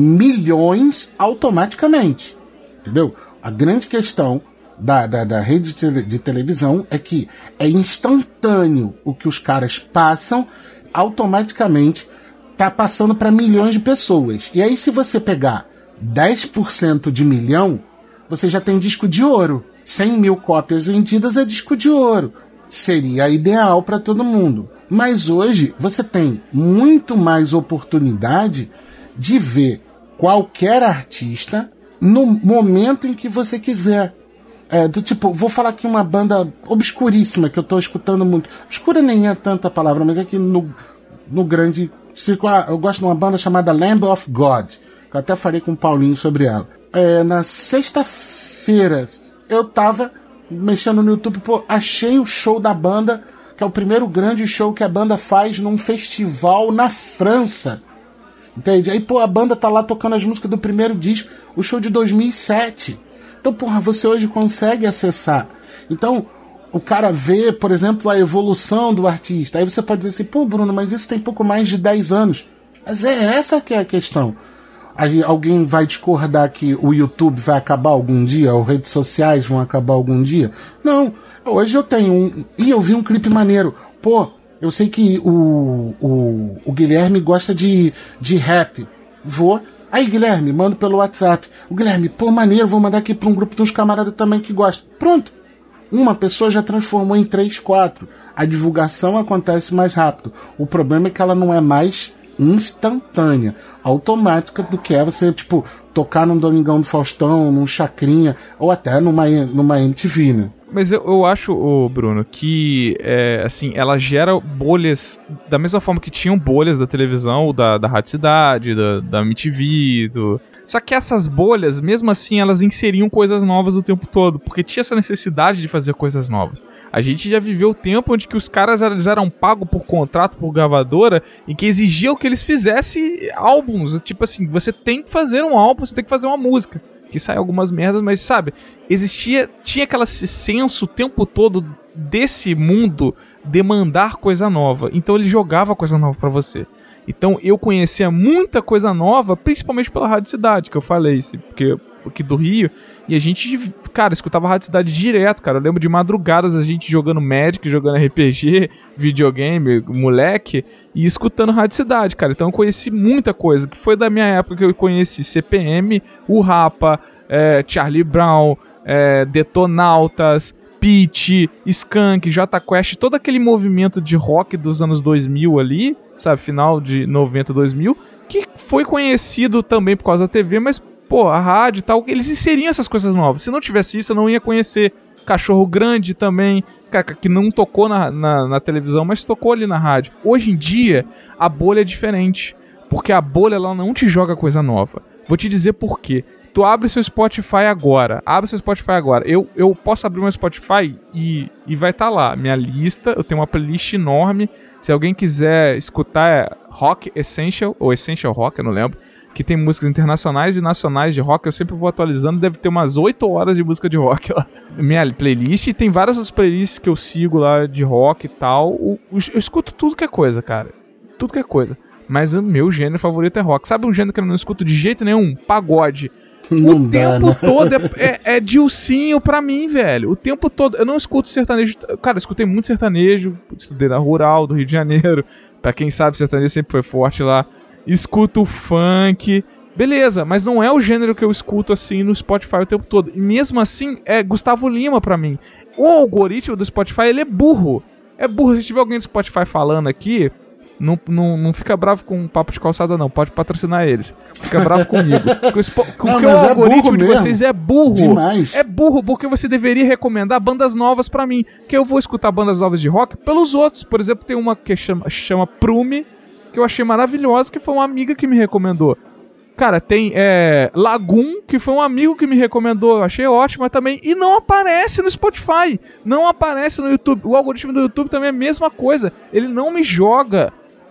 milhões automaticamente. Entendeu? A grande questão da, da, da rede de, tele, de televisão é que é instantâneo o que os caras passam, automaticamente tá passando para milhões de pessoas. E aí, se você pegar dez por cento de milhão, você já tem disco de ouro. cem mil cópias vendidas é disco de ouro. Seria ideal para todo mundo. Mas hoje você tem muito mais oportunidade de ver qualquer artista no momento em que você quiser. É, do tipo, vou falar aqui uma banda obscuríssima que eu tô escutando muito. Obscura nem é tanta palavra, mas é que no, no grande círculo, eu gosto de uma banda chamada Lamb of God, que eu até falei com o Paulinho sobre ela. É, na sexta-feira eu tava mexendo no YouTube, pô, achei o show da banda, que é o primeiro grande show que a banda faz num festival na França. Entende? Aí, pô, a banda tá lá tocando as músicas do primeiro disco, o show de dois mil e sete. Então, porra, você hoje consegue acessar. Então, o cara vê, por exemplo, a evolução do artista. Aí você pode dizer assim, pô, Bruno, mas isso tem pouco mais de dez anos. Mas é essa que é a questão. Aí alguém vai discordar que o YouTube vai acabar algum dia, ou redes sociais vão acabar algum dia? Não. Hoje eu tenho um... E eu vi um clipe maneiro. Pô, eu sei que o, o, o Guilherme gosta de, de rap. Vou... Aí, Guilherme, mando pelo WhatsApp. O Guilherme, pô, maneiro, vou mandar aqui pra um grupo de uns camaradas também que gostam. Pronto. Uma pessoa já transformou em três, quatro. A divulgação acontece mais rápido. O problema é que ela não é mais instantânea, automática, do que é você, tipo, tocar num Domingão do Faustão, num Chacrinha, ou até numa, numa M T V, né? Mas eu, eu acho, ô Bruno, que é, assim, ela gera bolhas da mesma forma que tinham bolhas da televisão, da, da Rádio Cidade, da, da M T V, do... Só que essas bolhas, mesmo assim, elas inseriam coisas novas o tempo todo, porque tinha essa necessidade de fazer coisas novas. A gente já viveu o tempo onde que os caras eles eram pagos por contrato, por gravadora, e que exigiam que eles fizessem álbuns. Tipo assim, você tem que fazer um álbum, você tem que fazer uma música. Que sai algumas merdas, mas sabe, existia, tinha aquele senso o tempo todo desse mundo demandar coisa nova. Então ele jogava coisa nova pra você. Então eu conhecia muita coisa nova, principalmente pela Rádio Cidade, que eu falei, porque aqui do Rio, e a gente, cara, escutava a Rádio Cidade direto, cara. Eu lembro de madrugadas a gente jogando Magic, jogando R P G, videogame, moleque, e escutando Rádio Cidade, cara. Então eu conheci muita coisa, que foi da minha época que eu conheci C P M, o Rapa, é, Charlie Brown, é, Detonautas, Pitty, Skank, Jota Quest, todo aquele movimento de rock dos anos dois mil ali, sabe, final de noventa, dois mil, que foi conhecido também por causa da T V, mas, pô, a rádio e tal, eles inseriam essas coisas novas. Se não tivesse isso, eu não ia conhecer Cachorro Grande também, cara, que não tocou na, na, na televisão, mas tocou ali na rádio. Hoje em dia, a bolha é diferente, porque a bolha, ela não te joga coisa nova. Vou te dizer por quê. Tu abre seu Spotify agora, abre seu Spotify agora. Eu, eu posso abrir meu Spotify e, e vai estar tá lá, minha lista, eu tenho uma playlist enorme. Se alguém quiser escutar, é Rock Essential, ou Essential Rock, eu não lembro, que tem músicas internacionais e nacionais de rock, eu sempre vou atualizando, deve ter umas oito horas de música de rock lá. Minha playlist, e tem várias outras playlists que eu sigo lá de rock e tal. Eu, eu escuto tudo que é coisa, cara. Tudo que é coisa. Mas o meu gênero favorito é rock. Sabe um gênero que eu não escuto de jeito nenhum? Pagode. Não o dá, tempo né? todo é, é, é Dilcinho pra mim, velho. O tempo todo. Eu não escuto sertanejo. Cara, eu escutei muito sertanejo. Estudei na Rural do Rio de Janeiro. Pra quem sabe, sertanejo sempre foi forte lá. Escuto funk. Beleza, mas não é o gênero que eu escuto assim no Spotify o tempo todo. E mesmo assim, é Gustavo Lima pra mim. O algoritmo do Spotify, ele é burro. É burro. Se tiver alguém do Spotify falando aqui, não, não, não fica bravo com um papo de calçada, não. Pode patrocinar eles. Fica bravo comigo. Porque o, Spo- Não, porque mas o é algoritmo burro de mesmo. vocês é burro. Demais. É burro porque você deveria recomendar bandas novas pra mim. Que eu vou escutar bandas novas de rock pelos outros. Por exemplo, tem uma que chama, chama Prume, que eu achei maravilhosa, que foi uma amiga que me recomendou. Cara, tem é, Lagoon, que foi um amigo que me recomendou, eu achei ótima também, e não aparece no Spotify, não aparece no YouTube. O algoritmo do YouTube também é a mesma coisa, ele não me joga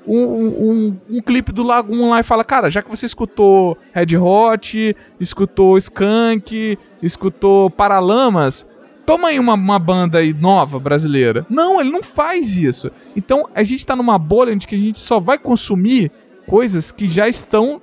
um, um, um clipe do Lagoon lá e fala, cara, já que você escutou Red Hot, escutou Skank, escutou Paralamas, toma aí uma, uma banda aí nova brasileira. Não, ele não faz isso. Então a gente tá numa bolha onde que a gente só vai consumir coisas que já estão,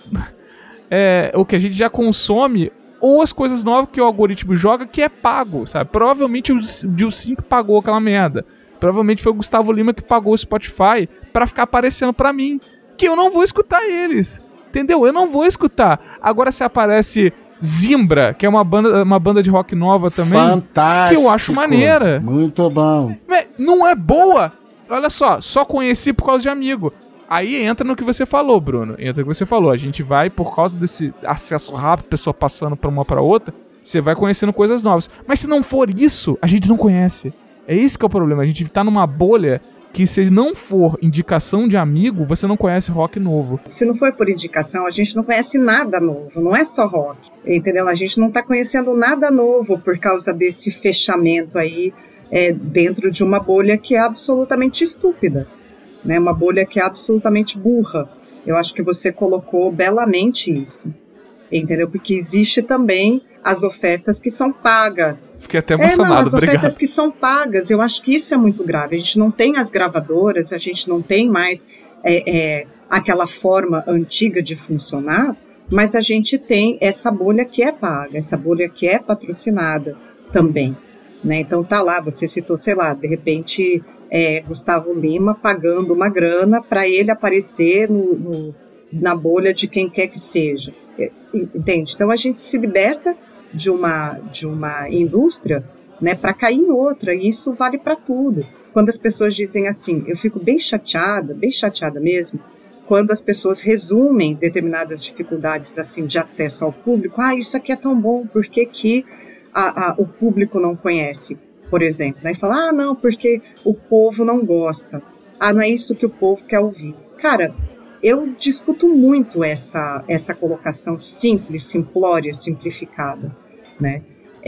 é, ou que a gente já consome, ou as coisas novas que o algoritmo joga que é pago, sabe? Provavelmente o Dilcim que pagou aquela merda. Provavelmente foi o Gustavo Lima que pagou o Spotify pra ficar aparecendo pra mim. Que eu não vou escutar eles. Entendeu? Eu não vou escutar. Agora se aparece Zimbra, que é uma banda, uma banda de rock nova também. Fantástico. Que eu acho maneira. Muito bom. Não é boa? Olha só, só conheci por causa de amigo. Aí entra no que você falou, Bruno. Entra no que você falou. A gente vai, por causa desse acesso rápido, pessoa passando pra uma pra outra, você vai conhecendo coisas novas. Mas se não for isso, a gente não conhece. É esse que é o problema, a gente tá numa bolha que se não for indicação de amigo, você não conhece rock novo. Se não for por indicação, a gente não conhece nada novo, não é só rock, entendeu? A gente não tá conhecendo nada novo por causa desse fechamento aí é, dentro de uma bolha que é absolutamente estúpida, né? Uma bolha que é absolutamente burra. Eu acho que você colocou belamente isso, entendeu? Porque existe também as ofertas que são pagas. Fiquei até emocionado, é, não, as obrigado. ofertas que são pagas, eu acho que isso é muito grave. A gente não tem as gravadoras, a gente não tem mais é, é, aquela forma antiga de funcionar, mas a gente tem essa bolha que é paga, essa bolha que é patrocinada também, né? Então tá lá, você citou, sei lá, de repente é, Gustavo Lima pagando uma grana para ele aparecer no, no, na bolha de quem quer que seja. Entende? Então a gente se liberta de uma, de uma indústria, né, para cair em outra, e isso vale para tudo. Quando as pessoas dizem assim, eu fico bem chateada, bem chateada mesmo, quando as pessoas resumem determinadas dificuldades assim, de acesso ao público, ah, isso aqui é tão bom, por que, que a, a, o público não conhece, por exemplo, né? E fala, ah, não, porque o povo não gosta, ah, não é isso que o povo quer ouvir. Cara, eu discuto muito essa, essa colocação simples, simplória, simplificada, né?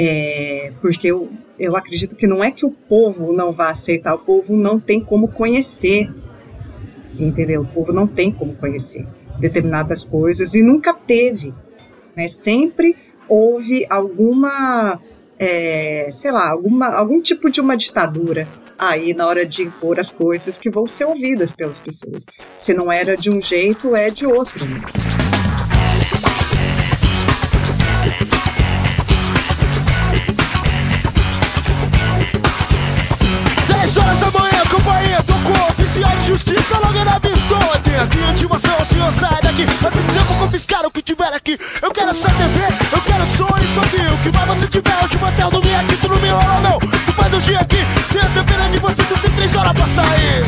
É, porque eu, eu acredito que não é que o povo não vai aceitar, o povo não tem como conhecer, entendeu? O povo não tem como conhecer determinadas coisas e nunca teve, né? Sempre houve alguma, é, sei lá, alguma, algum tipo de uma ditadura aí na hora de impor as coisas que vão ser ouvidas pelas pessoas. Se não era de um jeito, é de outro, né? dez horas da manhã, companhia, tocou oficial de justiça, logo na pistola. Tem aqui intimação, o senhor sai daqui. Antes eu vou confiscar o que tiver aqui. Eu quero essa T V, eu quero som e só que o que mais você tiver, hoje manter o dormir aqui, tu não me enrola não. Tu faz o dia aqui, tem a tempera de você, tu tem três horas pra sair.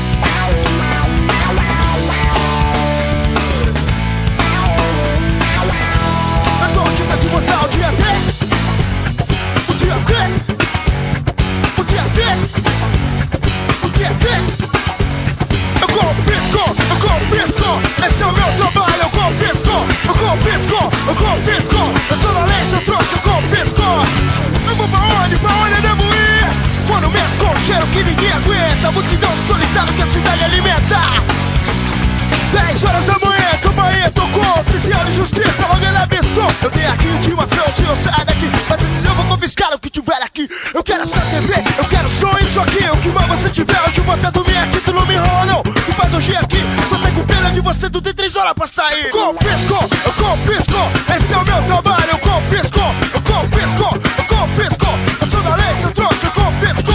Eu tô aqui pra te mostrar o dia D. O dia D. O dia D. O dia D. Eu confisco, eu confisco. Esse é o meu trabalho, eu confisco. Eu confisco, eu confisco. Eu sou da lei, seu troço, eu confisco. Eu vou pra onde, pra onde eu devo ir? Quando mesmo com cheiro que ninguém aguenta, multidão de solitário que a cidade alimenta. dez horas da manhã, companhia tocou, oficial de justiça, logo ele avistou. Eu tenho aqui intimação, o senhor sai daqui. Mas antes eu vou confiscar o que tiver aqui. Eu quero essa T V, eu quero som, isso aqui. O que mais você tiver, hoje eu vou até dormir aqui. Tu não me enrola não, tu faz hoje aqui. Tu tá com pena de você, tu tem três horas pra sair. Confisco, eu confisco, esse é o meu trabalho. Eu confisco, eu confisco, eu confisco. Eu sou da lei, seu troço, eu confisco.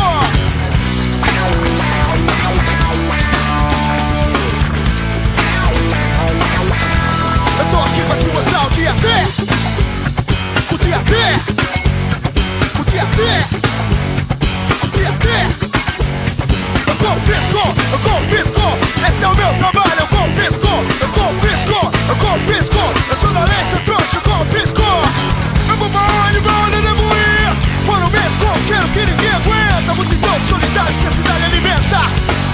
Eu tô aqui pra te mostrar o dia D. O dia D. O dia D. O dia D. Eu confisco, eu confisco. Esse é o meu trabalho, eu confisco. Eu confisco, eu confisco. Eu sou da lei, seu trouxa, eu confisco. Eu vou pra onde, pra onde eu devo ir? Mano mesmo, quero que ninguém aguenta. Multidão solidários que a cidade alimenta.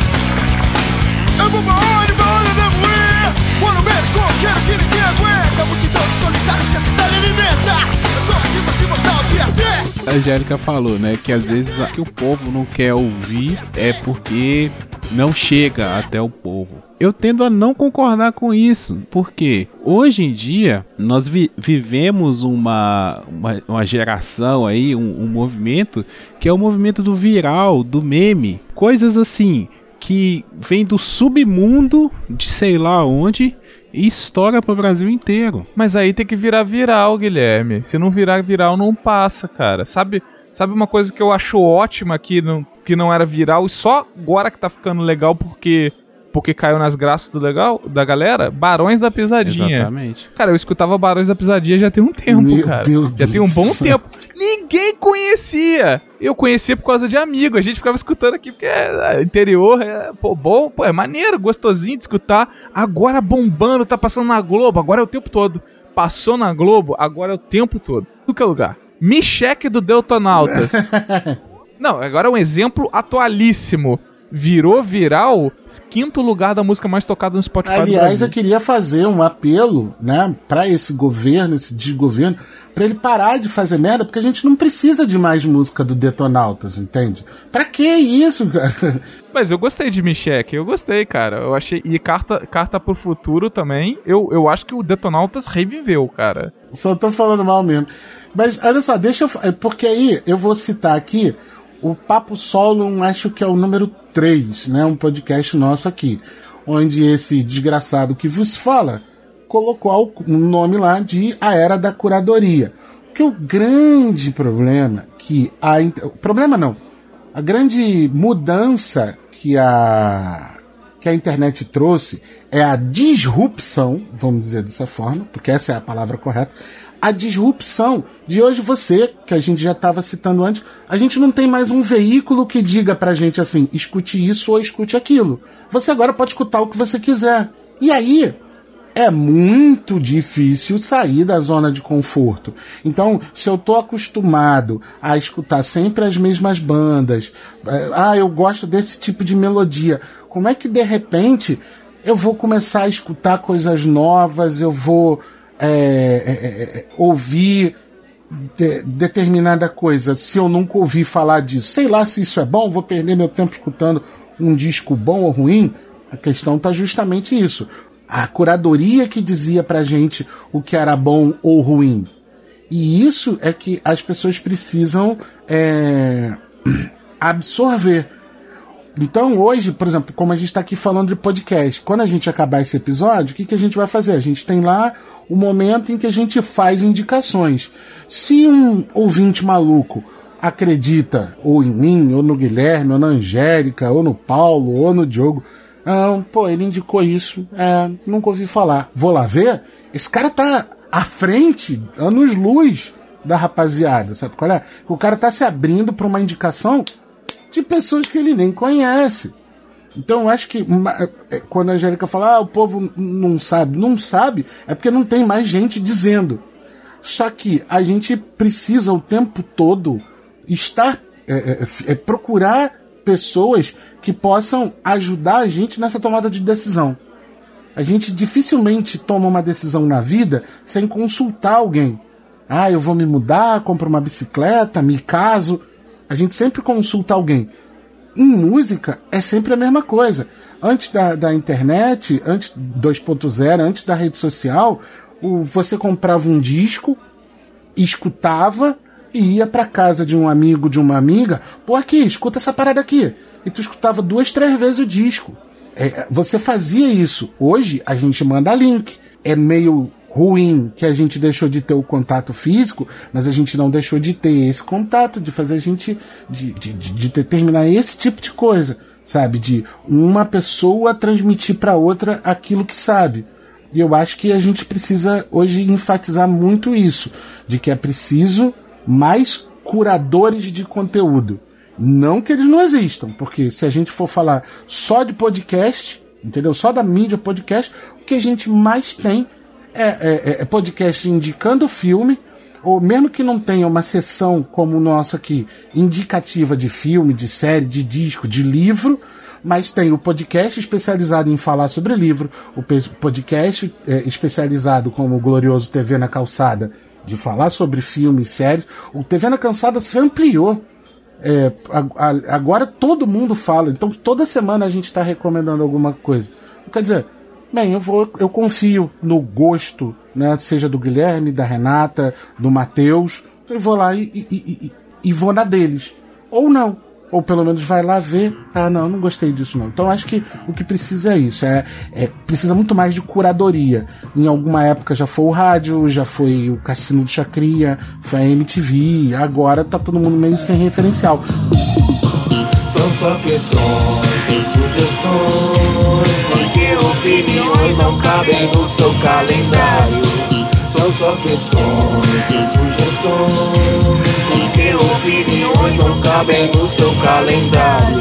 Eu vou pra onde, pra onde eu devo ir? Mano mesmo, quero que ninguém aguenta. Multidão de solitários que a cidade alimenta. Eu tô aqui pra te mostrar o dia D. A Angélica falou, né, que às vezes o que o povo não quer ouvir é porque não chega até o povo. eu tendo a não concordar com isso, porque hoje em dia nós vi- vivemos uma, uma, uma geração aí, um, um movimento que é o movimento do viral, do meme, coisas assim que vem do submundo de sei lá onde e estoura pro Brasil inteiro. Mas aí tem que virar viral, Guilherme. Se não virar viral, não passa, cara. Sabe, sabe uma coisa que eu acho ótima que não, que não era viral e só agora que tá ficando legal porque... porque caiu nas graças do legal, da galera? Barões da Pisadinha. Exatamente. Cara, eu escutava Barões da Pisadinha já tem um tempo, Meu cara. Deus já do tem um bom céu. tempo. Ninguém conhecia. Eu conhecia por causa de amigo. A gente ficava escutando aqui porque é interior, é pô, bom, pô, é maneiro, gostosinho de escutar. Agora bombando, tá passando na Globo, agora é o tempo todo. Passou na Globo, agora é o tempo todo. Tudo que é lugar. Micheque do Deltonautas. Não, agora é um exemplo atualíssimo. Virou viral, quinto lugar da música mais tocada no Spotify do Aliás, Brasil. eu queria fazer um apelo, né, pra esse governo, esse desgoverno, pra ele parar de fazer merda, porque a gente não precisa de mais música do Detonautas, entende? Pra que isso, cara? Mas eu gostei de Micheque, eu gostei, cara. Eu achei. E Carta, Carta pro Futuro também, eu, eu acho que o Detonautas reviveu, cara. Só tô falando mal mesmo. Mas olha só, deixa eu. Porque aí eu vou citar aqui o Papo Solo, acho que é o número três, né? Um podcast nosso aqui, onde esse desgraçado que vos fala colocou o nome lá de A Era da Curadoria. Que o grande problema que a... Problema não. A grande mudança que a... que a internet trouxe é a disrupção, vamos dizer dessa forma, porque essa é a palavra correta, a disrupção de hoje você, que a gente já estava citando antes, a gente não tem mais um veículo que diga pra gente assim, escute isso ou escute aquilo. Você agora pode escutar o que você quiser. E aí, é muito difícil sair da zona de conforto. Então, se eu tô acostumado a escutar sempre as mesmas bandas, ah, eu gosto desse tipo de melodia, como é que de repente eu vou começar a escutar coisas novas, eu vou é, é, é, ouvir de, determinada coisa, se eu nunca ouvi falar disso? Sei lá se isso é bom, vou perder meu tempo escutando um disco bom ou ruim? A questão tá justamente isso. A curadoria que dizia pra gente o que era bom ou ruim. E isso é que as pessoas precisam é, absorver. Então hoje, por exemplo, como a gente está aqui falando de podcast, quando a gente acabar esse episódio, o que, que a gente vai fazer? A gente tem lá o momento em que a gente faz indicações. Se um ouvinte maluco acredita ou em mim, ou no Guilherme, ou na Angélica, ou no Paulo, ou no Diogo, ah, pô, ele indicou isso, é, nunca ouvi falar. Vou lá ver? Esse cara tá à frente, anos-luz da rapaziada, sabe qual é? O cara tá se abrindo para uma indicação de pessoas que ele nem conhece. Então eu acho que uma, quando a Angélica fala, ah, o povo não sabe, não sabe, é porque não tem mais gente dizendo. Só que a gente precisa o tempo todo estar, é, é, é, procurar pessoas que possam ajudar a gente nessa tomada de decisão. A gente dificilmente toma uma decisão na vida sem consultar alguém. Ah, eu vou me mudar, compro uma bicicleta, me caso. A gente sempre consulta alguém. Em música é sempre a mesma coisa. Antes da, da internet, antes dois ponto zero, antes da rede social, o, você comprava um disco, escutava e ia pra casa de um amigo, de uma amiga. Pô, aqui, escuta essa parada aqui. E tu escutava duas, três vezes o disco. É, você fazia isso. Hoje a gente manda link. É meio ruim que a gente deixou de ter o contato físico, mas a gente não deixou de ter esse contato, de fazer a gente, de, de, de determinar esse tipo de coisa, sabe? De uma pessoa transmitir para outra aquilo que sabe. E eu acho que a gente precisa hoje enfatizar muito isso, de que é preciso mais curadores de conteúdo. Não que eles não existam, porque se a gente for falar só de podcast, entendeu? Só da mídia podcast, o que a gente mais tem é, é, é podcast indicando filme, ou mesmo que não tenha uma sessão como o nosso aqui, indicativa de filme, de série, de disco, de livro, mas tem o podcast especializado em falar sobre livro, o podcast é, especializado como o glorioso T V na Calçada, de falar sobre filme e série. O T V na Calçada se ampliou. É, a, a, agora todo mundo fala, então toda semana a gente está recomendando alguma coisa. Quer dizer, bem, eu, vou, eu confio no gosto, né, seja do Guilherme, da Renata, do Matheus, eu vou lá e, e, e, e vou na deles. Ou não. Ou pelo menos vai lá ver, ah, não, não gostei disso não. Então acho que o que precisa é isso, é, é, precisa muito mais de curadoria. Em alguma época já foi o rádio, já foi o Cassino do Chacria, foi a M T V, agora tá todo mundo meio sem referencial. São só questões e sugestões, porque opiniões não cabem no seu calendário. São só questões e sugestões, porque opiniões não cabem no seu calendário.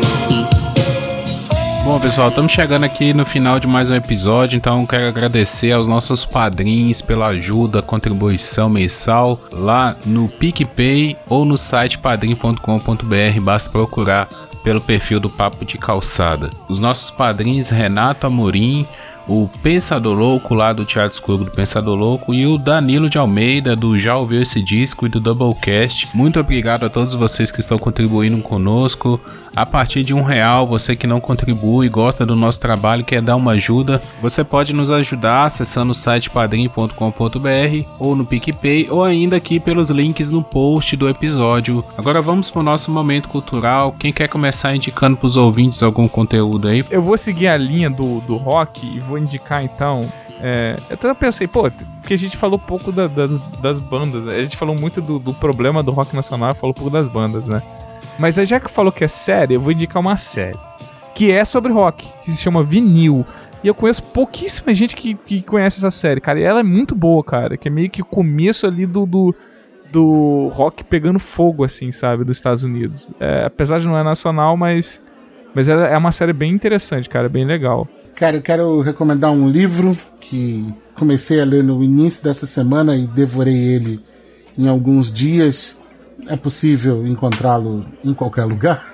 Bom, pessoal, estamos chegando aqui no final de mais um episódio, então quero agradecer aos nossos padrinhos pela ajuda, contribuição mensal lá no PicPay ou no site padrim ponto com ponto b r, basta procurar pelo perfil do Papo de Calçada. Os nossos padrinhos Renato Amorim, o Pensador Louco lá do Teatro Escuro do Pensador Louco e o Danilo de Almeida do Já Ouviu Esse Disco e do Doublecast. Muito obrigado a todos vocês que estão contribuindo conosco. A partir de um real, você que não contribui, gosta do nosso trabalho, quer dar uma ajuda, você pode nos ajudar acessando o site padrim ponto com ponto b r ou no PicPay ou ainda aqui pelos links no post do episódio. Agora vamos para o nosso momento cultural. Quem quer começar indicando para os ouvintes algum conteúdo aí? Eu vou seguir a linha do, do rock e vou indicar então. É, eu até pensei, pô, porque a gente falou pouco da, das, das bandas, a gente falou muito do, do problema do rock nacional, falou pouco das bandas, né? Mas já que falou que é série, eu vou indicar uma série que é sobre rock, que se chama Vinil. E eu conheço pouquíssima gente que, que conhece essa série, cara. E ela é muito boa, cara, que é meio que o começo ali do, do, do rock pegando fogo, assim, sabe, dos Estados Unidos. É, apesar de não é nacional, mas, mas ela é uma série bem interessante, cara, bem legal. Cara, eu quero recomendar um livro que comecei a ler no início dessa semana e devorei ele em alguns dias. É possível encontrá-lo em qualquer lugar.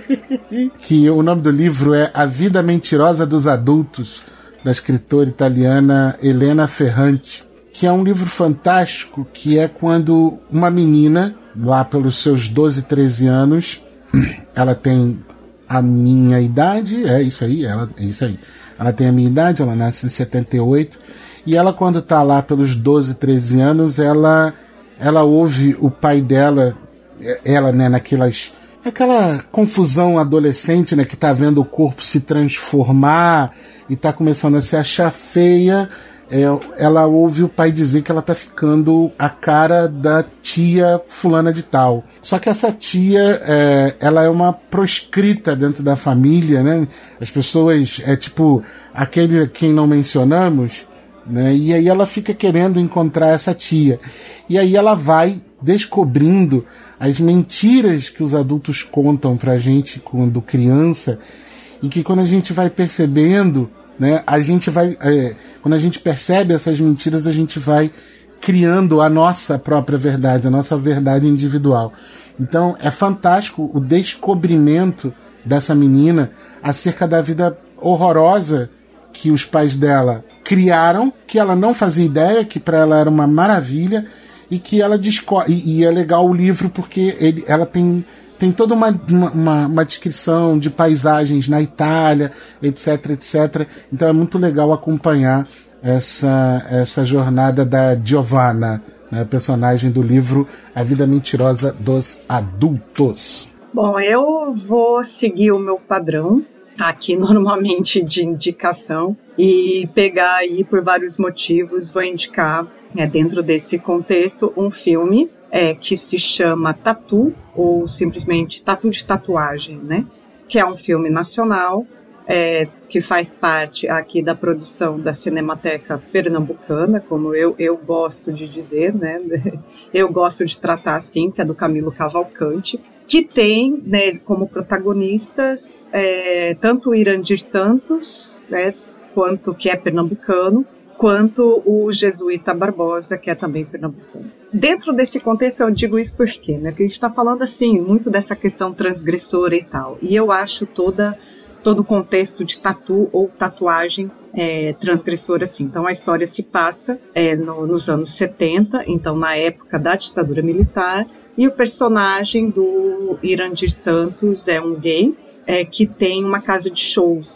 Que o nome do livro é A Vida Mentirosa dos Adultos, da escritora italiana Elena Ferrante, que é um livro fantástico, que é quando uma menina, lá pelos seus doze, treze anos, ela tem a minha idade, é isso aí, ela, é isso aí. Ela tem a minha idade, ela nasce em setenta e oito, e ela, quando está lá pelos doze, treze anos, ela, ela ouve o pai dela, ela, né, naquelas, aquela confusão adolescente, né, que tá vendo o corpo se transformar e tá começando a se achar feia, é, ela ouve o pai dizer que ela tá ficando a cara da tia fulana de tal. Só que essa tia, é, ela é uma proscrita dentro da família, né? As pessoas, é tipo aquele quem não mencionamos, né? E aí ela fica querendo encontrar essa tia. E aí ela vai descobrindo as mentiras que os adultos contam pra gente quando criança, e que quando a gente vai percebendo, né, a gente vai, é, quando a gente percebe essas mentiras, a gente vai criando a nossa própria verdade, a nossa verdade individual. Então é fantástico o descobrimento dessa menina acerca da vida horrorosa que os pais dela criaram, que ela não fazia ideia, que para ela era uma maravilha, e que ela descobre. E, e é legal o livro porque ele, ela tem Tem toda uma, uma, uma descrição de paisagens na Itália, etc, etcétera. Então é muito legal acompanhar essa, essa jornada da Giovanna, né, personagem do livro A Vida Mentirosa dos Adultos. Bom, eu vou seguir o meu padrão aqui normalmente de indicação e pegar aí por vários motivos, vou indicar, é, dentro desse contexto, um filme É, que se chama Tatu, ou simplesmente Tatu de Tatuagem, né? Que é um filme nacional, é, que faz parte aqui da produção da Cinemateca Pernambucana, como eu, eu gosto de dizer, né? Eu gosto de tratar assim, que é do Camilo Cavalcante, que tem, né, como protagonistas é, tanto o Irandir Santos, né, quanto que é pernambucano, quanto o Jesuíta Barbosa, que é também pernambucano. Dentro desse contexto, eu digo isso por quê? Né? Porque a gente está falando assim, muito dessa questão transgressora e tal. E eu acho toda, todo o contexto de tatu ou tatuagem é, transgressora assim. Então a história se passa é, no, nos anos setenta, então na época da ditadura militar, e o personagem do Irandir Santos é um gay é, que tem uma casa de shows,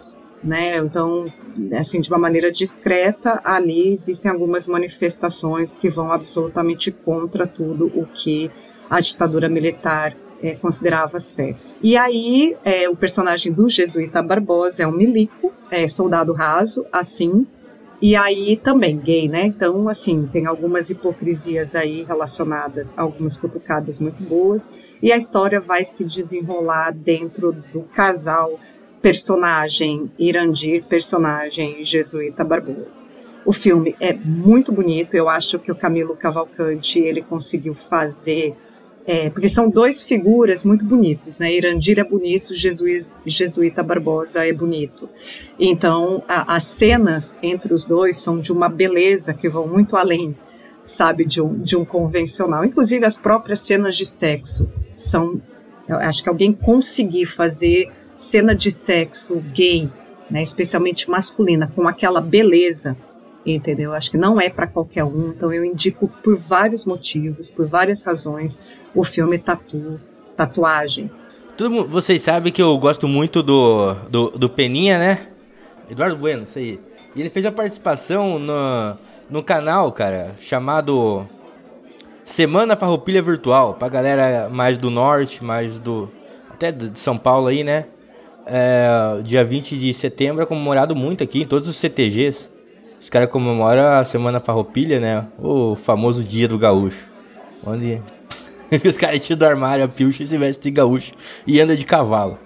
né? Então, assim, de uma maneira discreta, ali existem algumas manifestações que vão absolutamente contra tudo o que a ditadura militar é, considerava certo. E aí, é, o personagem do Jesuíta Barbosa é um milico, é, soldado raso, assim, e aí também gay, né? Então, assim, tem algumas hipocrisias aí relacionadas a algumas cutucadas muito boas, e a história vai se desenrolar dentro do casal personagem Irandir, personagem Jesuíta Barbosa. O filme é muito bonito, eu acho que o Camilo Cavalcanti, ele conseguiu fazer, é, porque são dois figuras muito bonitos, né? Irandir é bonito, Jesuíta, Jesuíta Barbosa é bonito. Então, a, as cenas entre os dois são de uma beleza que vão muito além, sabe, de um, de um convencional. Inclusive, as próprias cenas de sexo são, eu acho que alguém conseguir fazer cena de sexo gay, né, especialmente masculina, com aquela beleza, entendeu? Acho que não é para qualquer um, então eu indico por vários motivos, por várias razões, o filme Tatu, Tatuagem. Todo mundo, vocês sabem que eu gosto muito do, do, do Peninha, né? Eduardo Bueno, isso aí. E ele fez a participação no, no canal, cara, chamado Semana Farroupilha Virtual, pra galera mais do norte, mais do... até de São Paulo aí, né? É, dia vinte de setembro é comemorado muito aqui em todos os C T Gs. Os caras comemoram a Semana Farroupilha, né? O famoso Dia do Gaúcho, onde os caras tiram do armário a pilcha e se vestem de gaúcho e anda de cavalo.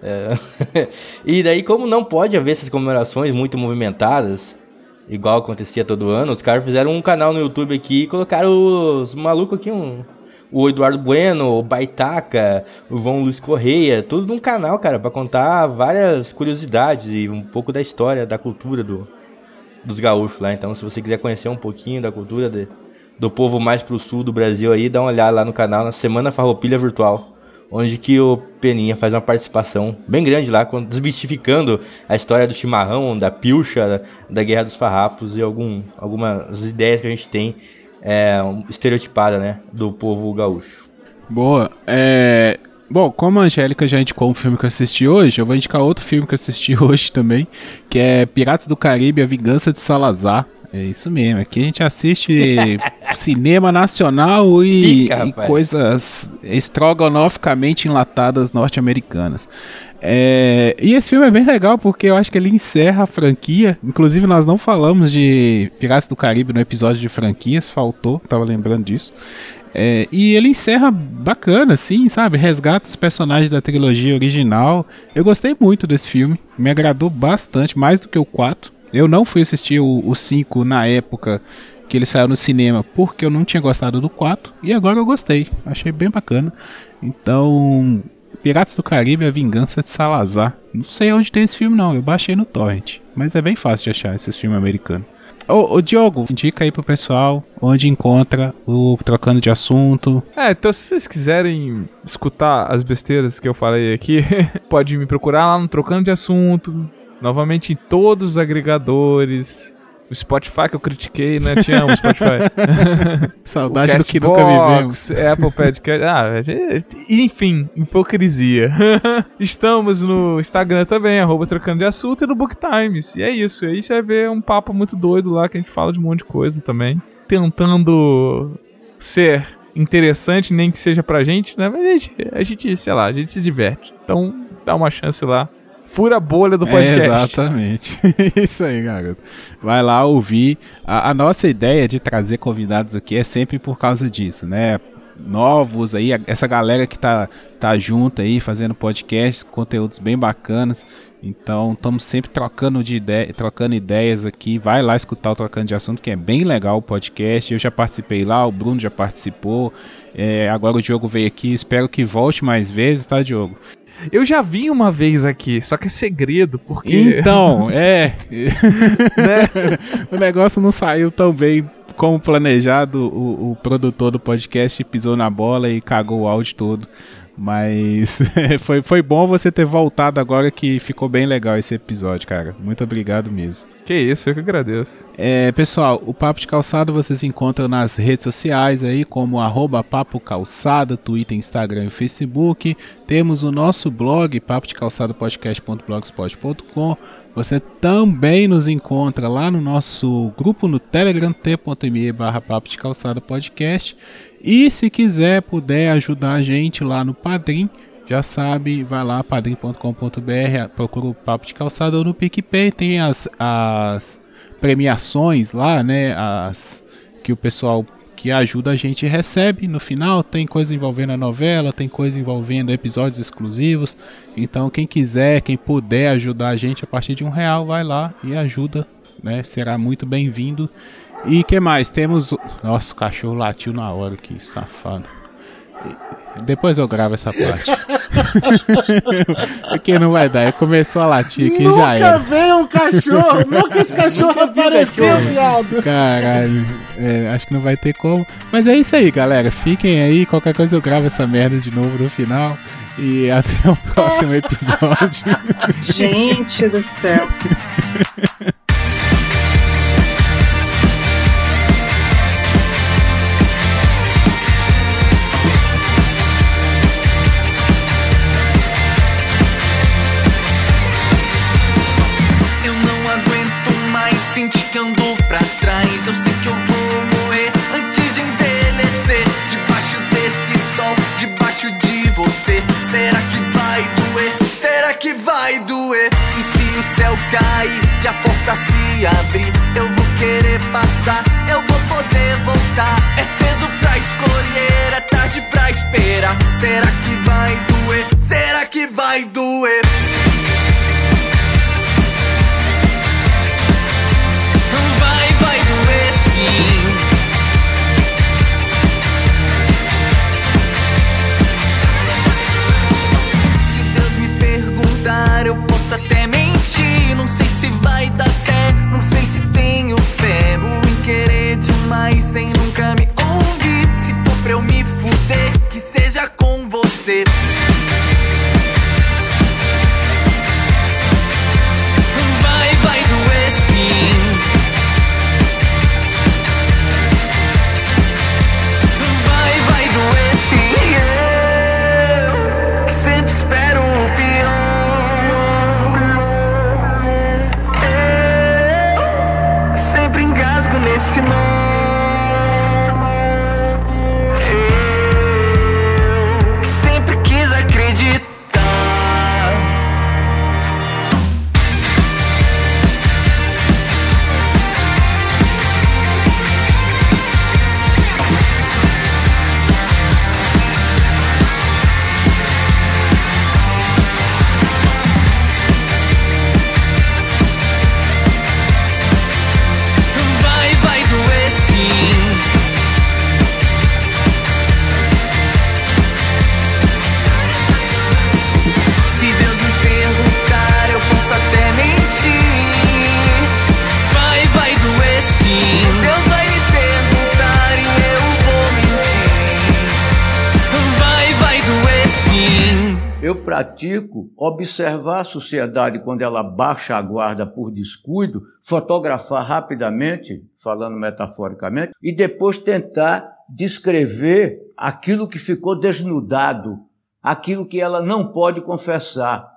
É. E daí, como não pode haver essas comemorações muito movimentadas, igual acontecia todo ano, os caras fizeram um canal no YouTube aqui e colocaram os malucos aqui, um... o Eduardo Bueno, o Baitaca, o João Luiz Correia, tudo num canal, cara, pra contar várias curiosidades e um pouco da história, da cultura do, dos gaúchos lá. Então, se você quiser conhecer um pouquinho da cultura de, do povo mais pro sul do Brasil aí, dá uma olhada lá no canal, na Semana Farroupilha Virtual, onde que o Peninha faz uma participação bem grande lá, desmistificando a história do chimarrão, da pilcha, da, da Guerra dos Farrapos e algum, algumas ideias que a gente tem É, estereotipada, né, do povo gaúcho. Boa. É... Bom, como a Angélica já indicou um filme que eu assisti hoje, eu vou indicar outro filme que eu assisti hoje também, que é Piratas do Caribe, A Vingança de Salazar. É isso mesmo, aqui a gente assiste cinema nacional e, Fica, e coisas estrogonoficamente enlatadas norte-americanas. É, e esse filme é bem legal porque eu acho que ele encerra a franquia. Inclusive nós não falamos de Piratas do Caribe no episódio de franquias, faltou, tava lembrando disso. É, e ele encerra bacana, assim, sabe? Resgata os personagens da trilogia original. Eu gostei muito desse filme, me agradou bastante, mais do que o quatro. Eu não fui assistir o cinco na época que ele saiu no cinema porque eu não tinha gostado do quatro. E agora eu gostei, achei bem bacana. Então... Piratas do Caribe, A Vingança de Salazar. Não sei onde tem esse filme não, eu baixei no torrent. Mas é bem fácil de achar esses filmes americanos. Ô, ô Diogo, indica aí pro pessoal onde encontra o Trocando de Assunto. É, então se vocês quiserem escutar as besteiras que eu falei aqui, pode me procurar lá no Trocando de Assunto. Novamente em todos os agregadores. O Spotify que eu critiquei, né? Te amo, Spotify. Saudade do que nunca vivemos. Apple Podcast. Ah, enfim, hipocrisia. Estamos no Instagram também, arroba Trocando de Assunto, e no Book Times. E é isso. Aí você vai ver um papo muito doido lá que a gente fala de um monte de coisa também. Tentando ser interessante, nem que seja pra gente, né? Mas a gente, a gente, sei lá, a gente se diverte. Então dá uma chance lá. Fura a bolha do podcast. É, exatamente. Isso aí, garoto. Vai lá ouvir. A, a nossa ideia de trazer convidados aqui é sempre por causa disso, né? Novos aí, essa galera que tá, tá junto aí, fazendo podcast, conteúdos bem bacanas. Então, estamos sempre trocando, de ideia, trocando ideias aqui. Vai lá escutar o Trocando de Assunto, que é bem legal o podcast. Eu já participei lá, o Bruno já participou. É, agora o Diogo veio aqui. Espero que volte mais vezes, tá, Diogo? Eu já vim uma vez aqui, só que é segredo, porque... Então, é... né? O negócio não saiu tão bem como planejado. O, o produtor do podcast pisou na bola e cagou o áudio todo. Mas foi, foi bom você ter voltado agora, que ficou bem legal esse episódio, cara. Muito obrigado mesmo. Que isso, eu que agradeço. É, pessoal, o Papo de Calçada vocês encontram nas redes sociais aí, como arroba Papo Calçada, Twitter, Instagram e Facebook. Temos o nosso blog, papo de calçada podcast ponto blogspot ponto com. Você também nos encontra lá no nosso grupo no Telegram, t.me barra Papo de Calçada Podcast. E se quiser, puder ajudar a gente lá no Padrim, já sabe, vai lá, padrim ponto com ponto b r, procura o Papo de Calçada, ou no PicPay tem as, as premiações lá, né, as que o pessoal que ajuda a gente recebe no final. Tem coisa envolvendo a novela, tem coisa envolvendo episódios exclusivos. Então quem quiser, quem puder ajudar a gente a partir de um real, vai lá e ajuda, né, será muito bem-vindo. E que mais? Temos... Nossa, o cachorro latiu na hora, que safado. Depois eu gravo essa parte. Porque não vai dar, começou a latir aqui, já era. Nunca veio um cachorro, nunca esse cachorro apareceu, viado. Caralho, é, acho que não vai ter como. Mas é isso aí, galera, fiquem aí, qualquer coisa eu gravo essa merda de novo no final. E até o próximo episódio. Gente do céu. Senti que andou pra trás, eu sei que eu vou morrer antes de envelhecer. Debaixo desse sol, debaixo de você. Será que vai doer? Será que vai doer? E se o céu cair e a porta se abrir, eu vou querer passar, eu vou poder voltar. É cedo pra escolher, é tarde pra esperar. Será que vai doer? Será que vai doer? Se Deus me perguntar, eu posso até mentir. Não sei se vai dar pé, não sei se tenho fé. Vou em querer demais sem nunca me ouvir. Se for pra eu me fuder, que seja com você. Vai, vai doer sim. Eu pratico observar a sociedade quando ela baixa a guarda por descuido, fotografar rapidamente, falando metaforicamente, e depois tentar descrever aquilo que ficou desnudado, aquilo que ela não pode confessar.